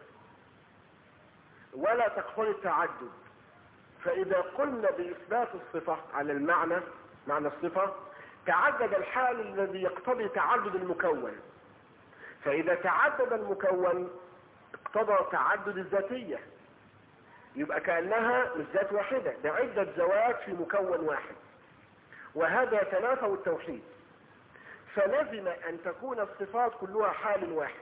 ولا تقتضي التعدد. فإذا قلنا بإثبات الصفة على معنى الصفة، تعدد الحال الذي يقتضي تعدد المكون. فإذا تعدد المكون اقتضى تعدد الذاتية، يبقى كأنها مش ذات واحدة، ده عدة ذوات في مكون واحد، وهذا يتنافى التوحيد. فلزم أن تكون الصفات كلها حال واحد.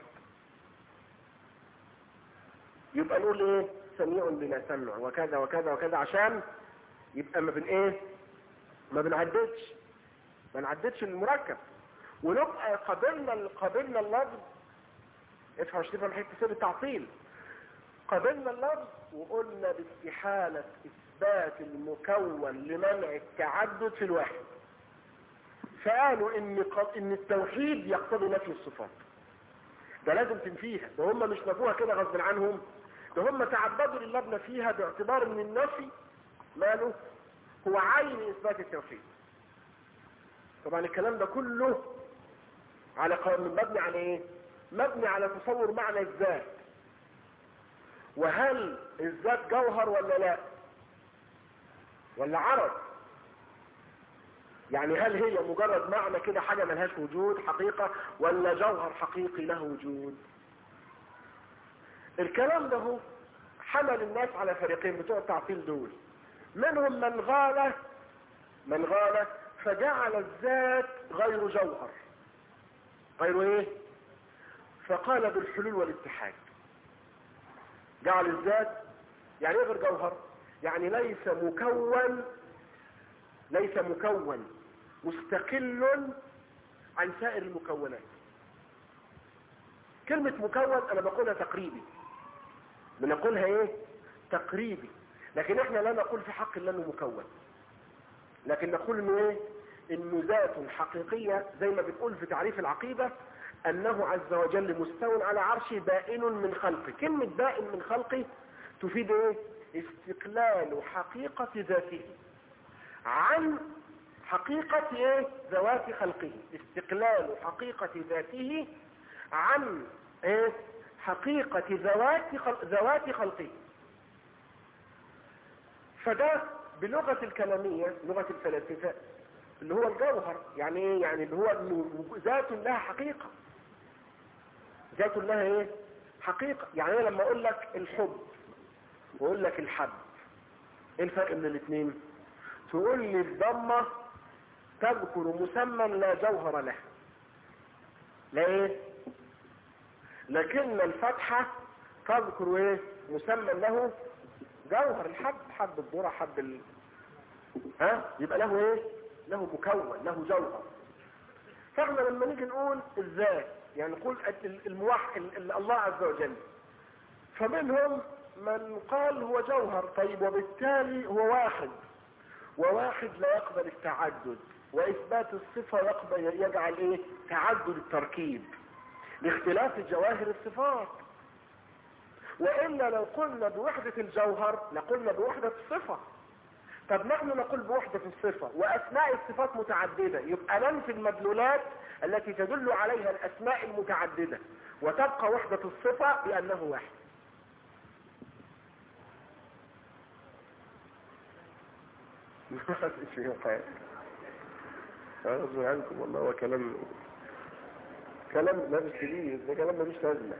يبقى نقول ايه؟ سميع بما سمع وكذا وكذا وكذا، عشان يبقى ما بنعددش المركب، ونبقى قبلنا اللفظ. افهم مش تفهم حته سر التعطيل. قبلنا اللفظ وقلنا باستحالة اثبات المكون لمنع التعدد في الواحد. فقالوا ان التوحيد يقتضي نفي الصفات، ده لازم تنفيها. ده هم مش نفوها كده غصب عنهم، ده هم تعبدوا لله بنفيها باعتبار ان النفي ماله هو عين اثبات التوحيد. طبعا الكلام ده كله مبني على ايه؟ مبني على تصور معنى الذات. وهل الذات جوهر ولا لا؟ ولا عرض؟ يعني هل هي مجرد معنى كده، حاجة ملهاش وجود حقيقة، ولا جوهر حقيقي له وجود؟ الكلام ده هو حمل الناس على فريقين بتوع التعطيل دول. منهم من غال فجعل الذات غير جوهر، غير ايه؟ فقال بالحلول والاتحاد. جعل الذات يعني ايه غير جوهر؟ يعني ليس مكون مستقل عن سائر المكونات. كلمة مكون انا بقولها تقريبي، بنقولها ايه؟ تقريبي. لكن احنا لا نقول في حق الله انه مكون، لكن نقول انه ايه؟ انه ذات حقيقية، زي ما بنقول في تعريف العقيدة انه عز وجل مستو على عرشه بائن من خلقه. كلمة بائن من خلقه تفيد ايه؟ استقلال حقيقة ذاته عن حقيقة ايه؟ ذوات خلقه. استقلال حقيقة ذاته عن ايه؟ حقيقة ذوات خلقه. فده بلغة الكلامية، لغة الفلاسفة، اللي هو الجوهر. يعني ايه؟ يعني اللي هو ذات لها حقيقة، ذات لها ايه؟ حقيقة. يعني ايه لما اقول لك الحب واقول لك الحب، ايه الفرق بين الاثنين؟ تقول لي الضمة تذكر مسمى لا جوهر له، لا ايه؟ لكن الفتحة تذكر ايه؟ مسمى له جوهر. الحب، حب الذرة، حب يبقى له ايه؟ له مكون، له جوهر. فاحنا لما نيجي نقول الذات، يعني نقول الموحد الله عز وجل، فمنهم من قال هو جوهر. طيب وبالتالي هو واحد، وواحد لا يقبل التعدد، واثبات الصفة يجعل ايه؟ تعدد التركيب لاختلاف جواهر الصفات. وإلا لو قلنا بوحدة الجوهر لقلنا بوحدة الصفة. طب نحن نقول بوحدة الصفة وأسماء الصفات متعددة، يبقى ننفي المدلولات التي تدل عليها الأسماء المتعددة، وتبقى وحدة الصفة بأنه واحد. أعوذ عنكم والله. هو كلام لا بالسبيل، ده كلام ملوش لازمة.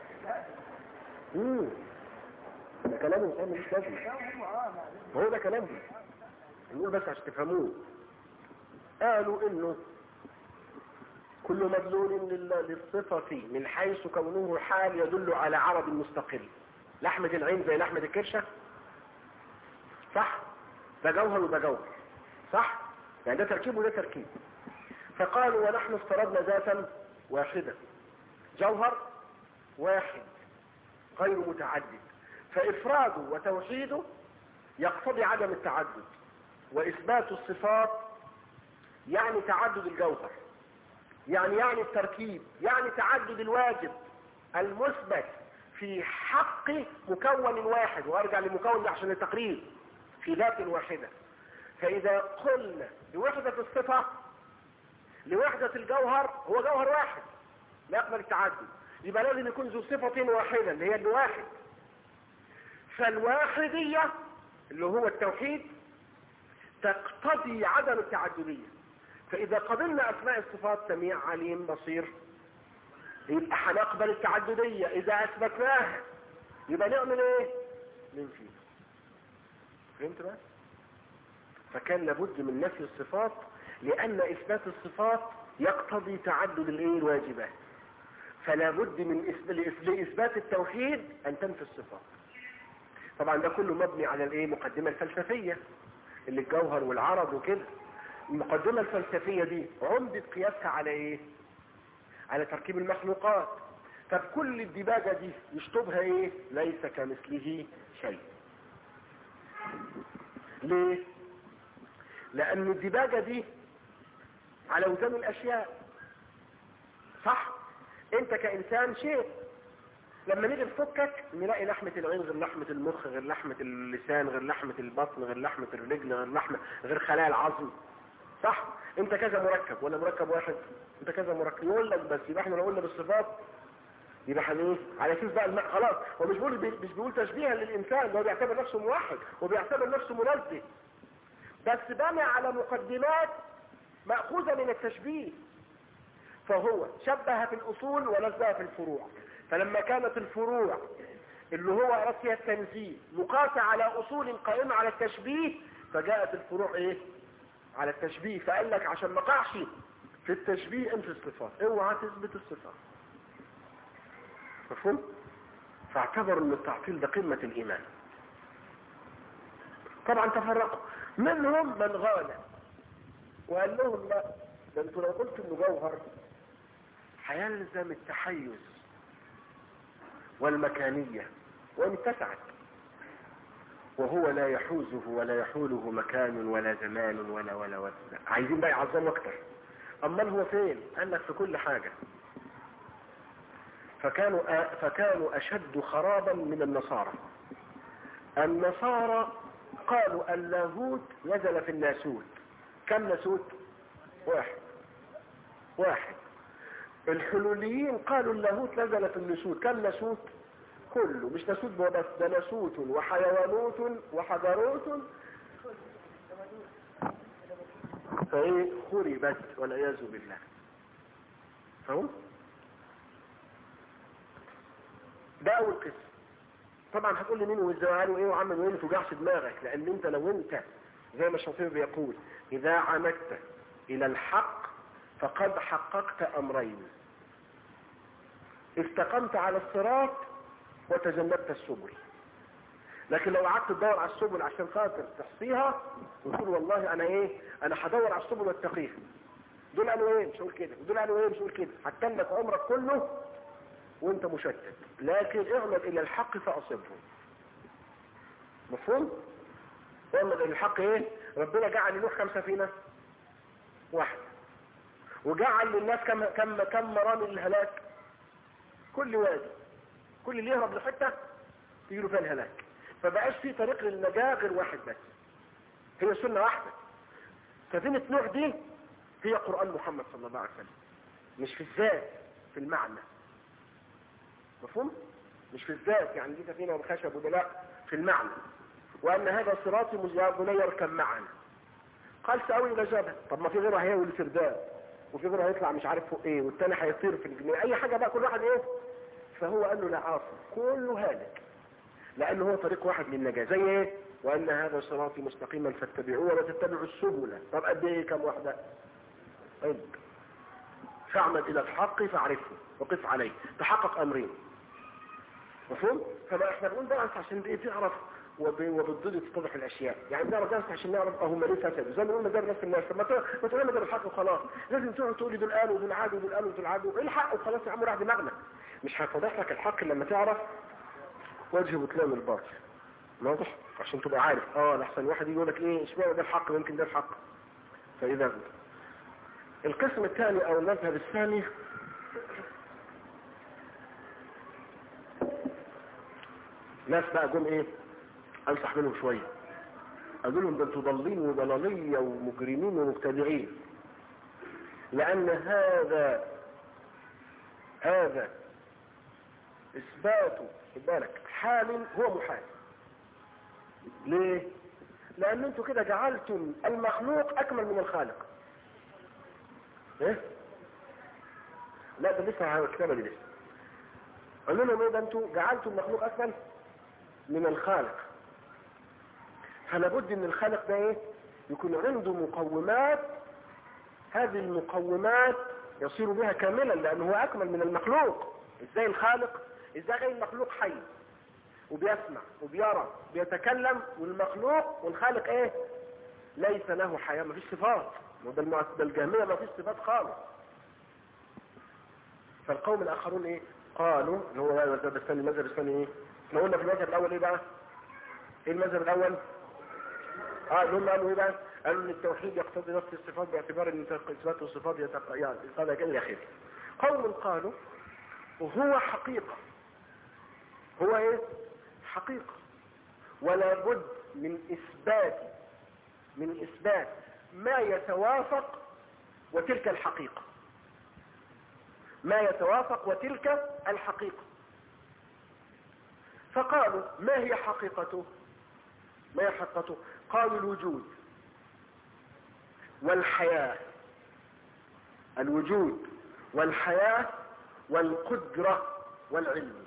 ده كلام الإنسان ملوش لازمة. هو ده كلامهم، نقول بس عشان تفهموه. قالوا إنه كل مدلول للصفة من حيث كونه حال يدل على عرض مستقل. لحمة العين زي لحمة الكرشة، صح؟ ده جوهر وده جوهر، صح؟ يعني ده تركيب وده تركيب. فقالوا ونحن افترضنا ذاتا واحدة، جوهر واحد غير متعدد، فإفراده وتوحيده يقتضي عدم التعدد، وإثبات الصفات يعني تعدد الجوهر، يعني التركيب، يعني تعدد الواجب المثبت في حق مكون واحد. وارجع لمكون عشان التقريب في ذات واحدة. فإذا قلنا لوحدة الصفة لوحدة الجوهر، هو جوهر واحد لا يقبل التعدد، يبقى لازم يكون ذو صفة واحدة اللي هي الواحد. فالواحدية اللي هو التوحيد تقتضي عدم التعددية. فإذا قبلنا أسماء الصفات سميع عليم بصير، يبقى هنقبل التعددية. إذا أثبتناها يبقى نعمل إيه؟ ننفي. فهمت بقى؟ فكان لابد من نفي الصفات، لأن إثبات الصفات يقتضي تعدد الواجبات. فلا بد من لإثبات التوحيد أن تنفي الصفات. طبعا ده كله مبني على مقدمة الفلسفية اللي الجوهر والعرض وكده. المقدمة الفلسفية دي عمدة قياسها على ايه؟ على تركيب المخلوقات. طب كل الديباجة دي يشطبها ايه؟ ليس كمثله شيء. ليه؟ لأن الديباجة دي على وزن الأشياء، صح؟ انت كإنسان شيء، لما نيجي نفكك نلاقي لحمة العين غير لحمة المخ، غير لحمة اللسان، غير لحمة البطن، غير لحمة الرجل، غير خلايا العظم. صح؟ انت كذا مركب ولا مركب واحد؟ انت كذا مركب. يقول لك بس يبقى احنا لو قلنا بالصفات يبقى ايه على اساس بقى خلاص. هو مش بيقول تشبيها للانسان، هو بيعتبر نفسه موحد وبيعتبر نفسه منزه، بس بنى على مقدمات مأخوذة من التشبيه. فهو شبه في الاصول ونزه في الفروع. فلما كانت الفروع اللي هو أراد فيها التنزيه مقاسة على اصول قائمة على التشبيه، فجاءت الفروع ايه على التشبيه. فقال لك عشان ما قعش في التشبيه انت الصفات، اوعى تثبت الصفات. مفهوم؟ فاعتبروا ان التعطيل ده قمة الايمان. طبعا تفرقوا، منهم من غال وقال لهم لا، ده انتوا لو قلتوا انه جوهر هيلزم التحيز والمكانية وان اتسعت، وهو لا يحوزه ولا يحوله مكان ولا زمان ولا عايزين بقى يعظموا اكتر. اما هو فين؟ قال لك في كل حاجة. فكانوا اشد خرابا من النصارى. النصارى قالوا اللاهوت نزل في الناسوت. كم ناسوت؟ واحد. الحلوليين قالوا اللاهوت نزل في الناسوت. كم ناسوت؟ كله. مش ناسوت بس، ده ناسوت وحيوانوت وحضروت، فايه خربت والعياذ بالله. فهم؟ ده اول قسم. طبعا هتقول لي مين وازاي وايه وعمل وايه، ما توجعش دماغك، لان انت لو انت زي ما الشاطبي بيقول اذا عمدت الى الحق فقد حققت امرين: استقمت على الصراط وتجنبت السبل. لكن لو قعدت تدور على السبل عشان خاطر تحصيها وتقول والله انا هدور على السبل واتقيها، دول قالوا ايه مش هقول كده، ودول قالوا ايه مش هقول كده، هتكلك عمرك كله وانت مشتت. لكن اعمد الى الحق فاصبه. مفهوم؟ اعمد الى الحق ايه؟ ربنا جعل لنوح كم سفينه؟ واحد. وجعل للناس كم مرامي للهلاك؟ كل وادي، كل اللي يهرب لحته يجيله فيها الهلاك. فبقاش في طريق للنجاه غير واحد بس، هي سنه واحده. سفينه نوح دي هي قران محمد صلى الله عليه وسلم، مش في الذات، في المعنى. مفهوم؟ مش في الذات يعني دي سفينه وخشب وده، لا، في المعنى. وان هذا صراطي يا بني اركب معنا. قال ساوي الى جبل. طب ما في غيره هيولي الفردان، وفي غيره هيطلع مش عارف فوق ايه، والتاني هيطير في الجنيه، اي حاجه بقى كل واحد ايه. فهو قال له لا عاصم، كله هالك، لانه هو طريق واحد للنجاه. زي ايه؟ وان هذا صراطي مستقيما فاتبعوه ولا تتبعوا السبل. طب قد ايه؟ كم واحده؟ طيب فاعمد الى الحق فاعرفه وقف عليه، تحقق امرين. مفهوم؟ فما احنا بنقول درس عشان ايه؟ تعرف وبالضد تتضح الاشياء. يعني بنعرف درس عشان نعرف هم ليه فسدوا، زي ما قلنا درس الناس. طب ما تقول لنا الحق وخلاص، لازم تقعد تقول لي دول قالوا ودول عادوا ودول قالوا ودول عادوا. ايه الحق وخلاص يا عم، راح دماغنا. مش هيتضح لك الحق لما تعرف وجه بطلان الباطل. واضح؟ عشان تبقى عارف. لحسن واحد يقول لك ايه اشمعنى ده الحق ويمكن ده الحق. فاذا القسم الثاني او المذهب الثاني ناس بقى جم ايه انصح منهم شويه، اقول لهم ده انتوا ضالين وضلاليه ومجرمين ومبتدعين، لان هذا اثباته خد بالك حال هو محال. ليه؟ لان انتوا كده جعلتم المخلوق اكمل من الخالق. ايه؟ لا ده لسه هكتبها دي لسه. قالوا لهم ايه؟ ده انتوا جعلتم المخلوق اكمل من الخالق. فلابد ان الخالق ده ايه؟ يكون عنده مقومات، هذه المقومات يصير بها كاملا لانه هو اكمل من المخلوق. ازاي الخالق؟ ازاي المخلوق حي وبيسمع وبيرى وبيتكلم، والمخلوق والخالق ايه؟ ليس له حياة، ما فيش صفات. ده الجهمية ما فيش صفات خالص. فالقوم الاخرون ايه؟ قالوا اللي هو المذهب الثاني ايه؟ احنا قلنا في المذهب الاول ايه بقى؟ ايه المذهب الاول؟ اللي هم قالوا ايه بقى؟ قالوا ان التوحيد يقتضي نفس الصفات باعتبار ان اثبات الصفات يعني قال الى اخره. قوم قالوا وهو حقيقة، هو ايه؟ حقيقة، ولا بد من اثبات ما يتوافق وتلك الحقيقة، ما يتوافق وتلك الحقيقة. فقالوا ما هي حقيقته؟ ما هي حقيقته؟ قالوا الوجود والحياة، الوجود والحياة والقدرة والعلم.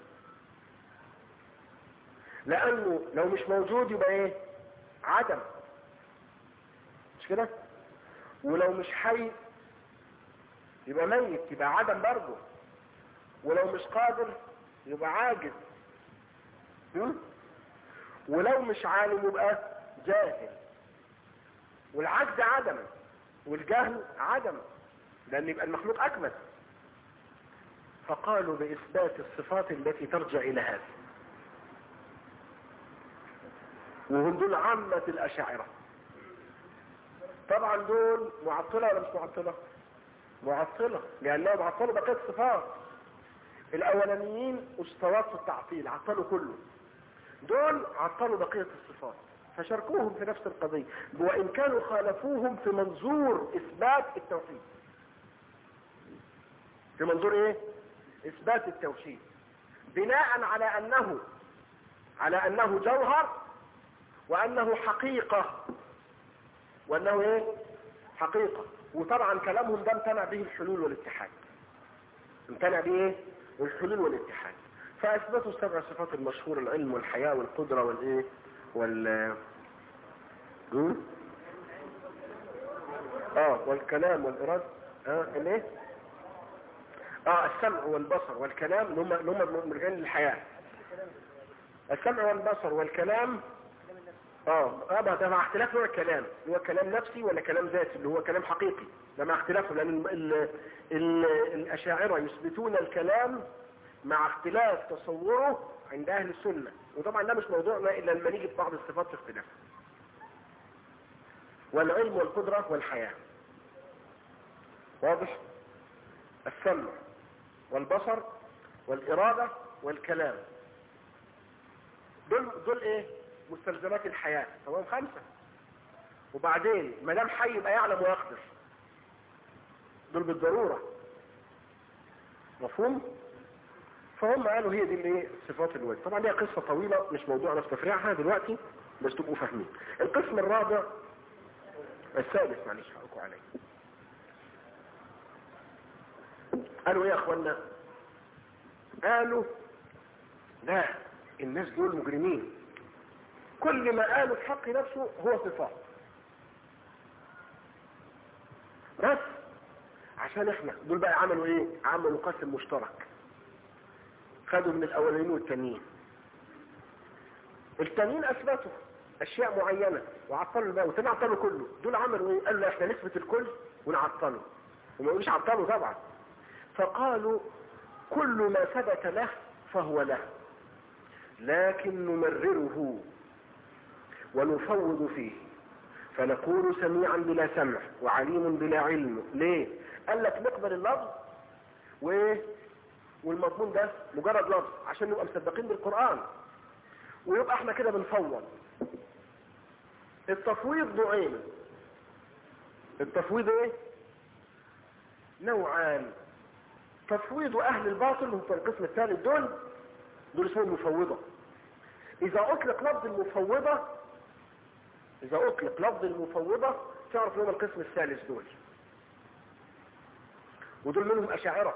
لأنه لو مش موجود يبقى ايه؟ عدم، مش كده؟ ولو مش حي يبقى ميت، يبقى عدم برضه. ولو مش قادر يبقى عاجز. ولو مش عالم يبقى جاهل. والعجز عدم والجهل عدم، لأن يبقى المخلوق أكمل. فقالوا بإثبات الصفات التي ترجع إلى هذا. وهم دول عامة الأشاعرة. طبعا دول معطلة ولا مش معطلة؟ معطلة، لأنهم عطلوا بقية الصفات. الأولانيين استوات في التعطيل، عطلوا كله. دول عطلوا بقية الصفات، فشاركوهم في نفس القضية، وإن كانوا خالفوهم في منظور إثبات التوحيد. في منظور إيه؟ إثبات التوحيد، بناء على أنه جوهر، وأنه حقيقة، وأنه إيه؟ حقيقة. وطبعا كلامهم ده امتنع به الحلول والاتحاد، امتنع به إيه؟ الحلول والاتحاد. فأثبتوا السبع صفات المشهورة: العلم والحياة والقدرة والإيه؟ والكلام والإرادة. الإيه؟ السمع والبصر والكلام، اللي هم مرجعين للحياة. السمع والبصر والكلام. ده مع اختلاف نوع الكلام، هو كلام نفسي ولا كلام ذاتي، اللي هو كلام حقيقي. ده مع اختلافه، لأن الأشاعرة يثبتون الكلام مع اختلاف تصوره عند أهل السنة. وطبعا ده مش موضوعنا إلا لما نيجي في بعض الصفات في اختلاف. والعلم والقدرة والحياة واضح. السمع والبصر والإرادة والكلام، دول ايه؟ مستلزمات الحياة. تمام؟ 5. وبعدين ما دام حي يبقى يعلم ويقدر، دول بالضرورة. مفهوم؟ فهم قالوا هي دي الايه؟ صفات الوجه. طبعا دي قصة طويلة مش موضوعنا نستفرعها دلوقتي، بس تبقوا فاهمين. القسم الرابع، السادس معلش حقكم عليه. قالوا ايه يا اخوانا؟ قالوا لا، الناس دول مجرمين، كل ما قالوا في حق نفسه هو صفات، بس عشان احنا دول بقى عملوا ايه؟ عملوا قسم مشترك، خدوا من الاولين والتانيين. التانيين اثبتوا اشياء معينة وعطلوا الباقي، والتانيين عطلوا كله. دول عملوا ايه؟ قالوا احنا نثبت الكل ونعطله، وما يقولوش عطلوا طبعا. فقالوا كل ما ثبت له فهو له، لكن نمرره ونفوض فيه، فنقول سميعا بلا سمع وعليم بلا علم. ليه؟ قال لك نقبل اللفظ والمضمون ده مجرد لفظ عشان نبقى مصدقين بالقرآن، ويبقى احنا كده بنفوض. التفويض نوعين. التفويض ايه؟ نوعان. تفويض اهل الباطل هم في القسم الثالث، دول اسمهم مفوضة. اذا اطلق لفظ المفوضة تعرف لهم القسم الثالث دول، ودول منهم اشاعرة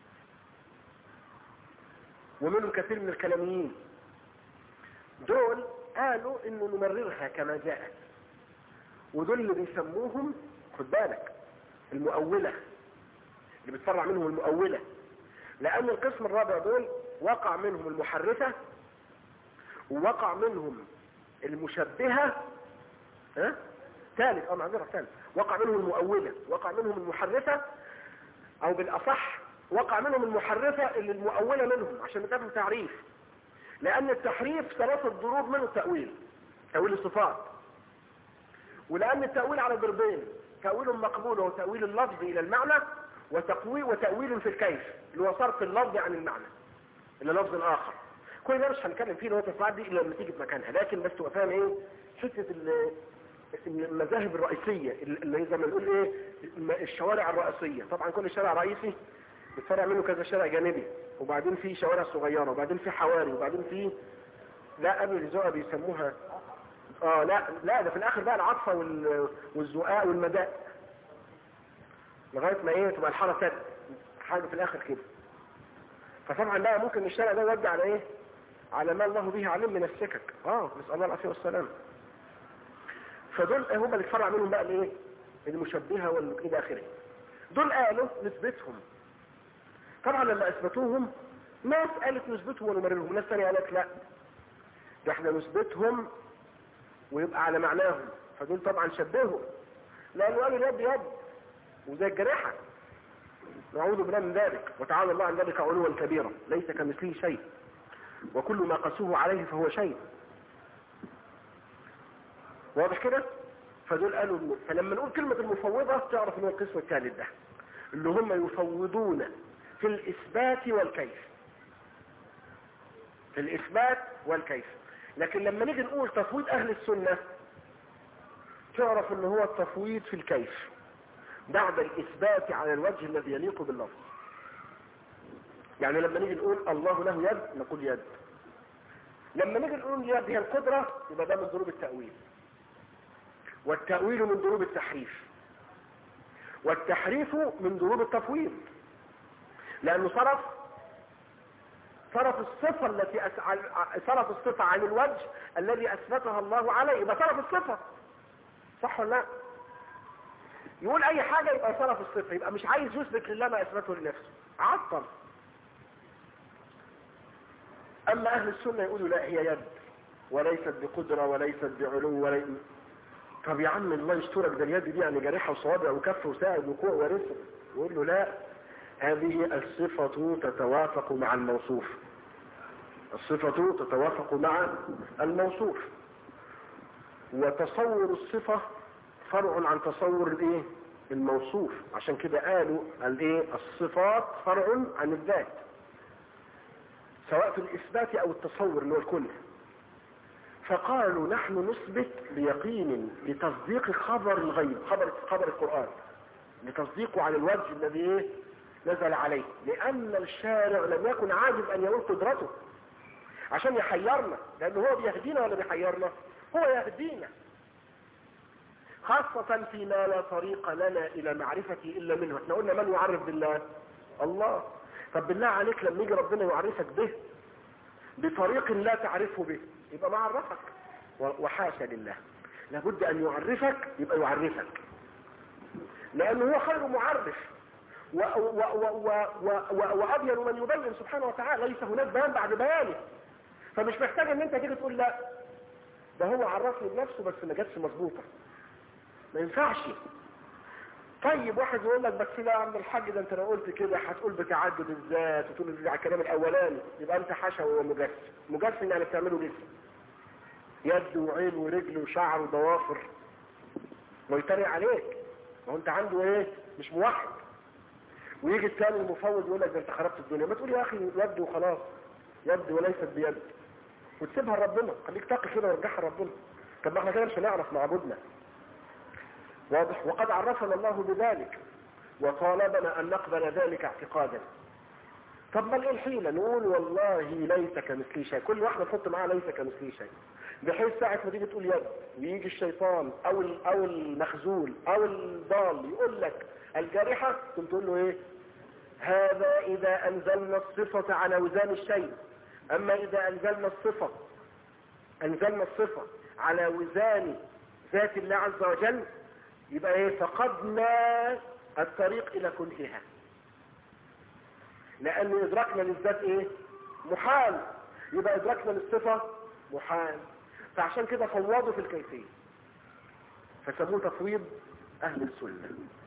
ومنهم كثير من الكلاميين. دول قالوا انه نمررها كما جاءت، ودول اللي بيسموهم، خد بالك، المؤولة، اللي بتفرع منهم المؤولة. لان القسم الرابع دول وقع منهم المحرفة، ووقع منهم المشبهة، ثالث وقع منهم المؤولة، وقع منهم المحرفة، او بالاصح وقع منهم المحرفة اللي المؤولة منهم، عشان نتفهم تعريف. لان التحريف 3 ضروب منه التأويل، تأويل الصفات. ولان التأويل على ضربين: تأويل مقبول وهو تأويل اللفظ الى المعنى، وتأويل في الكيف اللي هو صرف اللفظ عن المعنى الى لفظ اخر. كل ده مش هنتكلم فيه، اللي هو التصاعد دي الا لما تيجي في مكانها، لكن بس تبقى فاهم ايه حته المذاهب الرئيسية اللي زي ما نقول ايه الشوارع الرئيسية. طبعا كل شارع رئيسي بتفرع منه كذا شارع جانبي، وبعدين في شوارع صغيرة، وبعدين في حواري، وبعدين في لا قبل الزقة بيسموها لا ده في الاخر بقى العطفة والزقاء والمداء، لغاية ما ايه تبقى الحارة حاجة في الاخر كده. فطبعا لا ممكن الشارع ده يودي على ايه، على ما الله به علم من السكك. نسأل الله العافية والسلام. فدول هم اللي اتفرع منهم بقى الايه المشبهة والى اخره. دول قالوا نثبتهم. طبعا لما اثبتوهم ناس قالت نثبتهم ونمررهم، ناس ثانيه قالت لا ده احنا نثبتهم ويبقى على معناهم. فدول طبعا شبهوا، لانه قالوا اليد يد وزي الجريحة، نعوذ بالله من ذلك، وتعالى الله عن ذلك علوا كبيرا، ليس كمثله شيء وكل ما قسوه عليه فهو شيء. واضح كده؟ فدول قالوا. فلما نقول كلمة المفوضة تعرف ان هو القسم الثالث ده اللي هم يفوضون في الإثبات والكيف، في الإثبات والكيف. لكن لما نيجي نقول تفويض أهل السنة تعرف ان هو التفويض في الكيف بعد الإثبات على الوجه الذي يليق باللفظ. يعني لما نيجي نقول الله له يد نقول يد، لما نيجي نقول اليد هي القدرة يبقى ده من ضروب التأويل، والتأويل من ضروب التحريف، والتحريف من ضروب التفويض، لأنه صرف الصفة التي صرف الصفة عن الوجه الذي أثبتها الله عليه، يبقى صرف الصفة. صح ولا لا؟ يقول أي حاجة يبقى صرف الصفة، يبقى مش عايز يثبت لله ما أثبته لنفسه، عطل. أما أهل السنة يقولوا لا هي يد وليست بقدرة وليست بعلو طب يا عم الله يسترك، ده اليد دي يعني جريحة وصوابع وكف وساعد وكوع ورسل. يقول له لا، هذه الصفة تتوافق مع الموصوف، الصفة تتوافق مع الموصوف، وتصور الصفة فرع عن تصور الايه الموصوف. عشان كده قالوا الايه الصفات فرع عن الذات، سواء في الإثبات أو التصور اللي هو الكل. فقالوا نحن نثبت بيقين لتصديق خبر الغيب، خبر القرآن، لتصديقه على الوجه الذي نزل عليه، لأن الشارع لم يكن عاجز أن يقول قدرته عشان يحيرنا، لأنه هو بيهدينا ولا بيحيرنا؟ هو يهدينا، خاصة فيما لا طريق لنا إلى معرفته إلا منه. احنا قلنا من يعرف بالله؟ الله. طب بالله عليك لما يجي ربنا يعرفك به بطريق لا تعرفه به يبقى ما عرفك، وحاشا لله، لابد ان يعرفك، يبقى يعرفك لانه هو خير معرف وابين من يبين سبحانه وتعالى، ليس هناك بيان بعد بيانه. فمش محتاج ان انت تيجي تقول لا ده هو عرفني بنفسه بس ما جاتش مظبوطه، ما ينفعش. طيب واحد يقول لك بس لا يا عم الحاج ده انت لو قلت كده هتقول بتعدد الذات وتقول على الكلام الاولاني، يبقى انت حشو ومجسم. مجسم يعني بتعمله جسم، يد وعين ورجل وشعر وضوافر، ويتريق عليك، ما هو انت عنده ايه مش موحد. ويجي الثاني المفوض يقول لك ده انت خربت الدنيا. ما تقول يا اخي يد وخلاص، يد وليست بيد، وتسيبها لربنا، خليك تقي كده ورجعها لربنا. طب ما احنا كده مش هنعرف معبودنا. واضح؟ وقد عرفنا الله بذلك وطالبنا ان نقبل ذلك اعتقادا. طب ما ايه الحيلة؟ نقول والله ليس كمثله شيء، كل واحدة تحط معاها ليس كمثله شيء، بحيث ساعة ما تيجي تقول يد ويجي الشيطان او المخزول او الضال يقول لك الجارحة، تقول له ايه؟ هذا اذا انزلنا الصفة على وزان الشيء، اما اذا انزلنا الصفة على وزان ذات الله عز وجل يبقى ايه؟ فقدنا الطريق الى كنهها، لان ادراكنا للذات ايه؟ محال، يبقى ادراكنا للصفة محال. فعشان كده فوضوا في الكيفية، فسموه تفويض اهل السنة.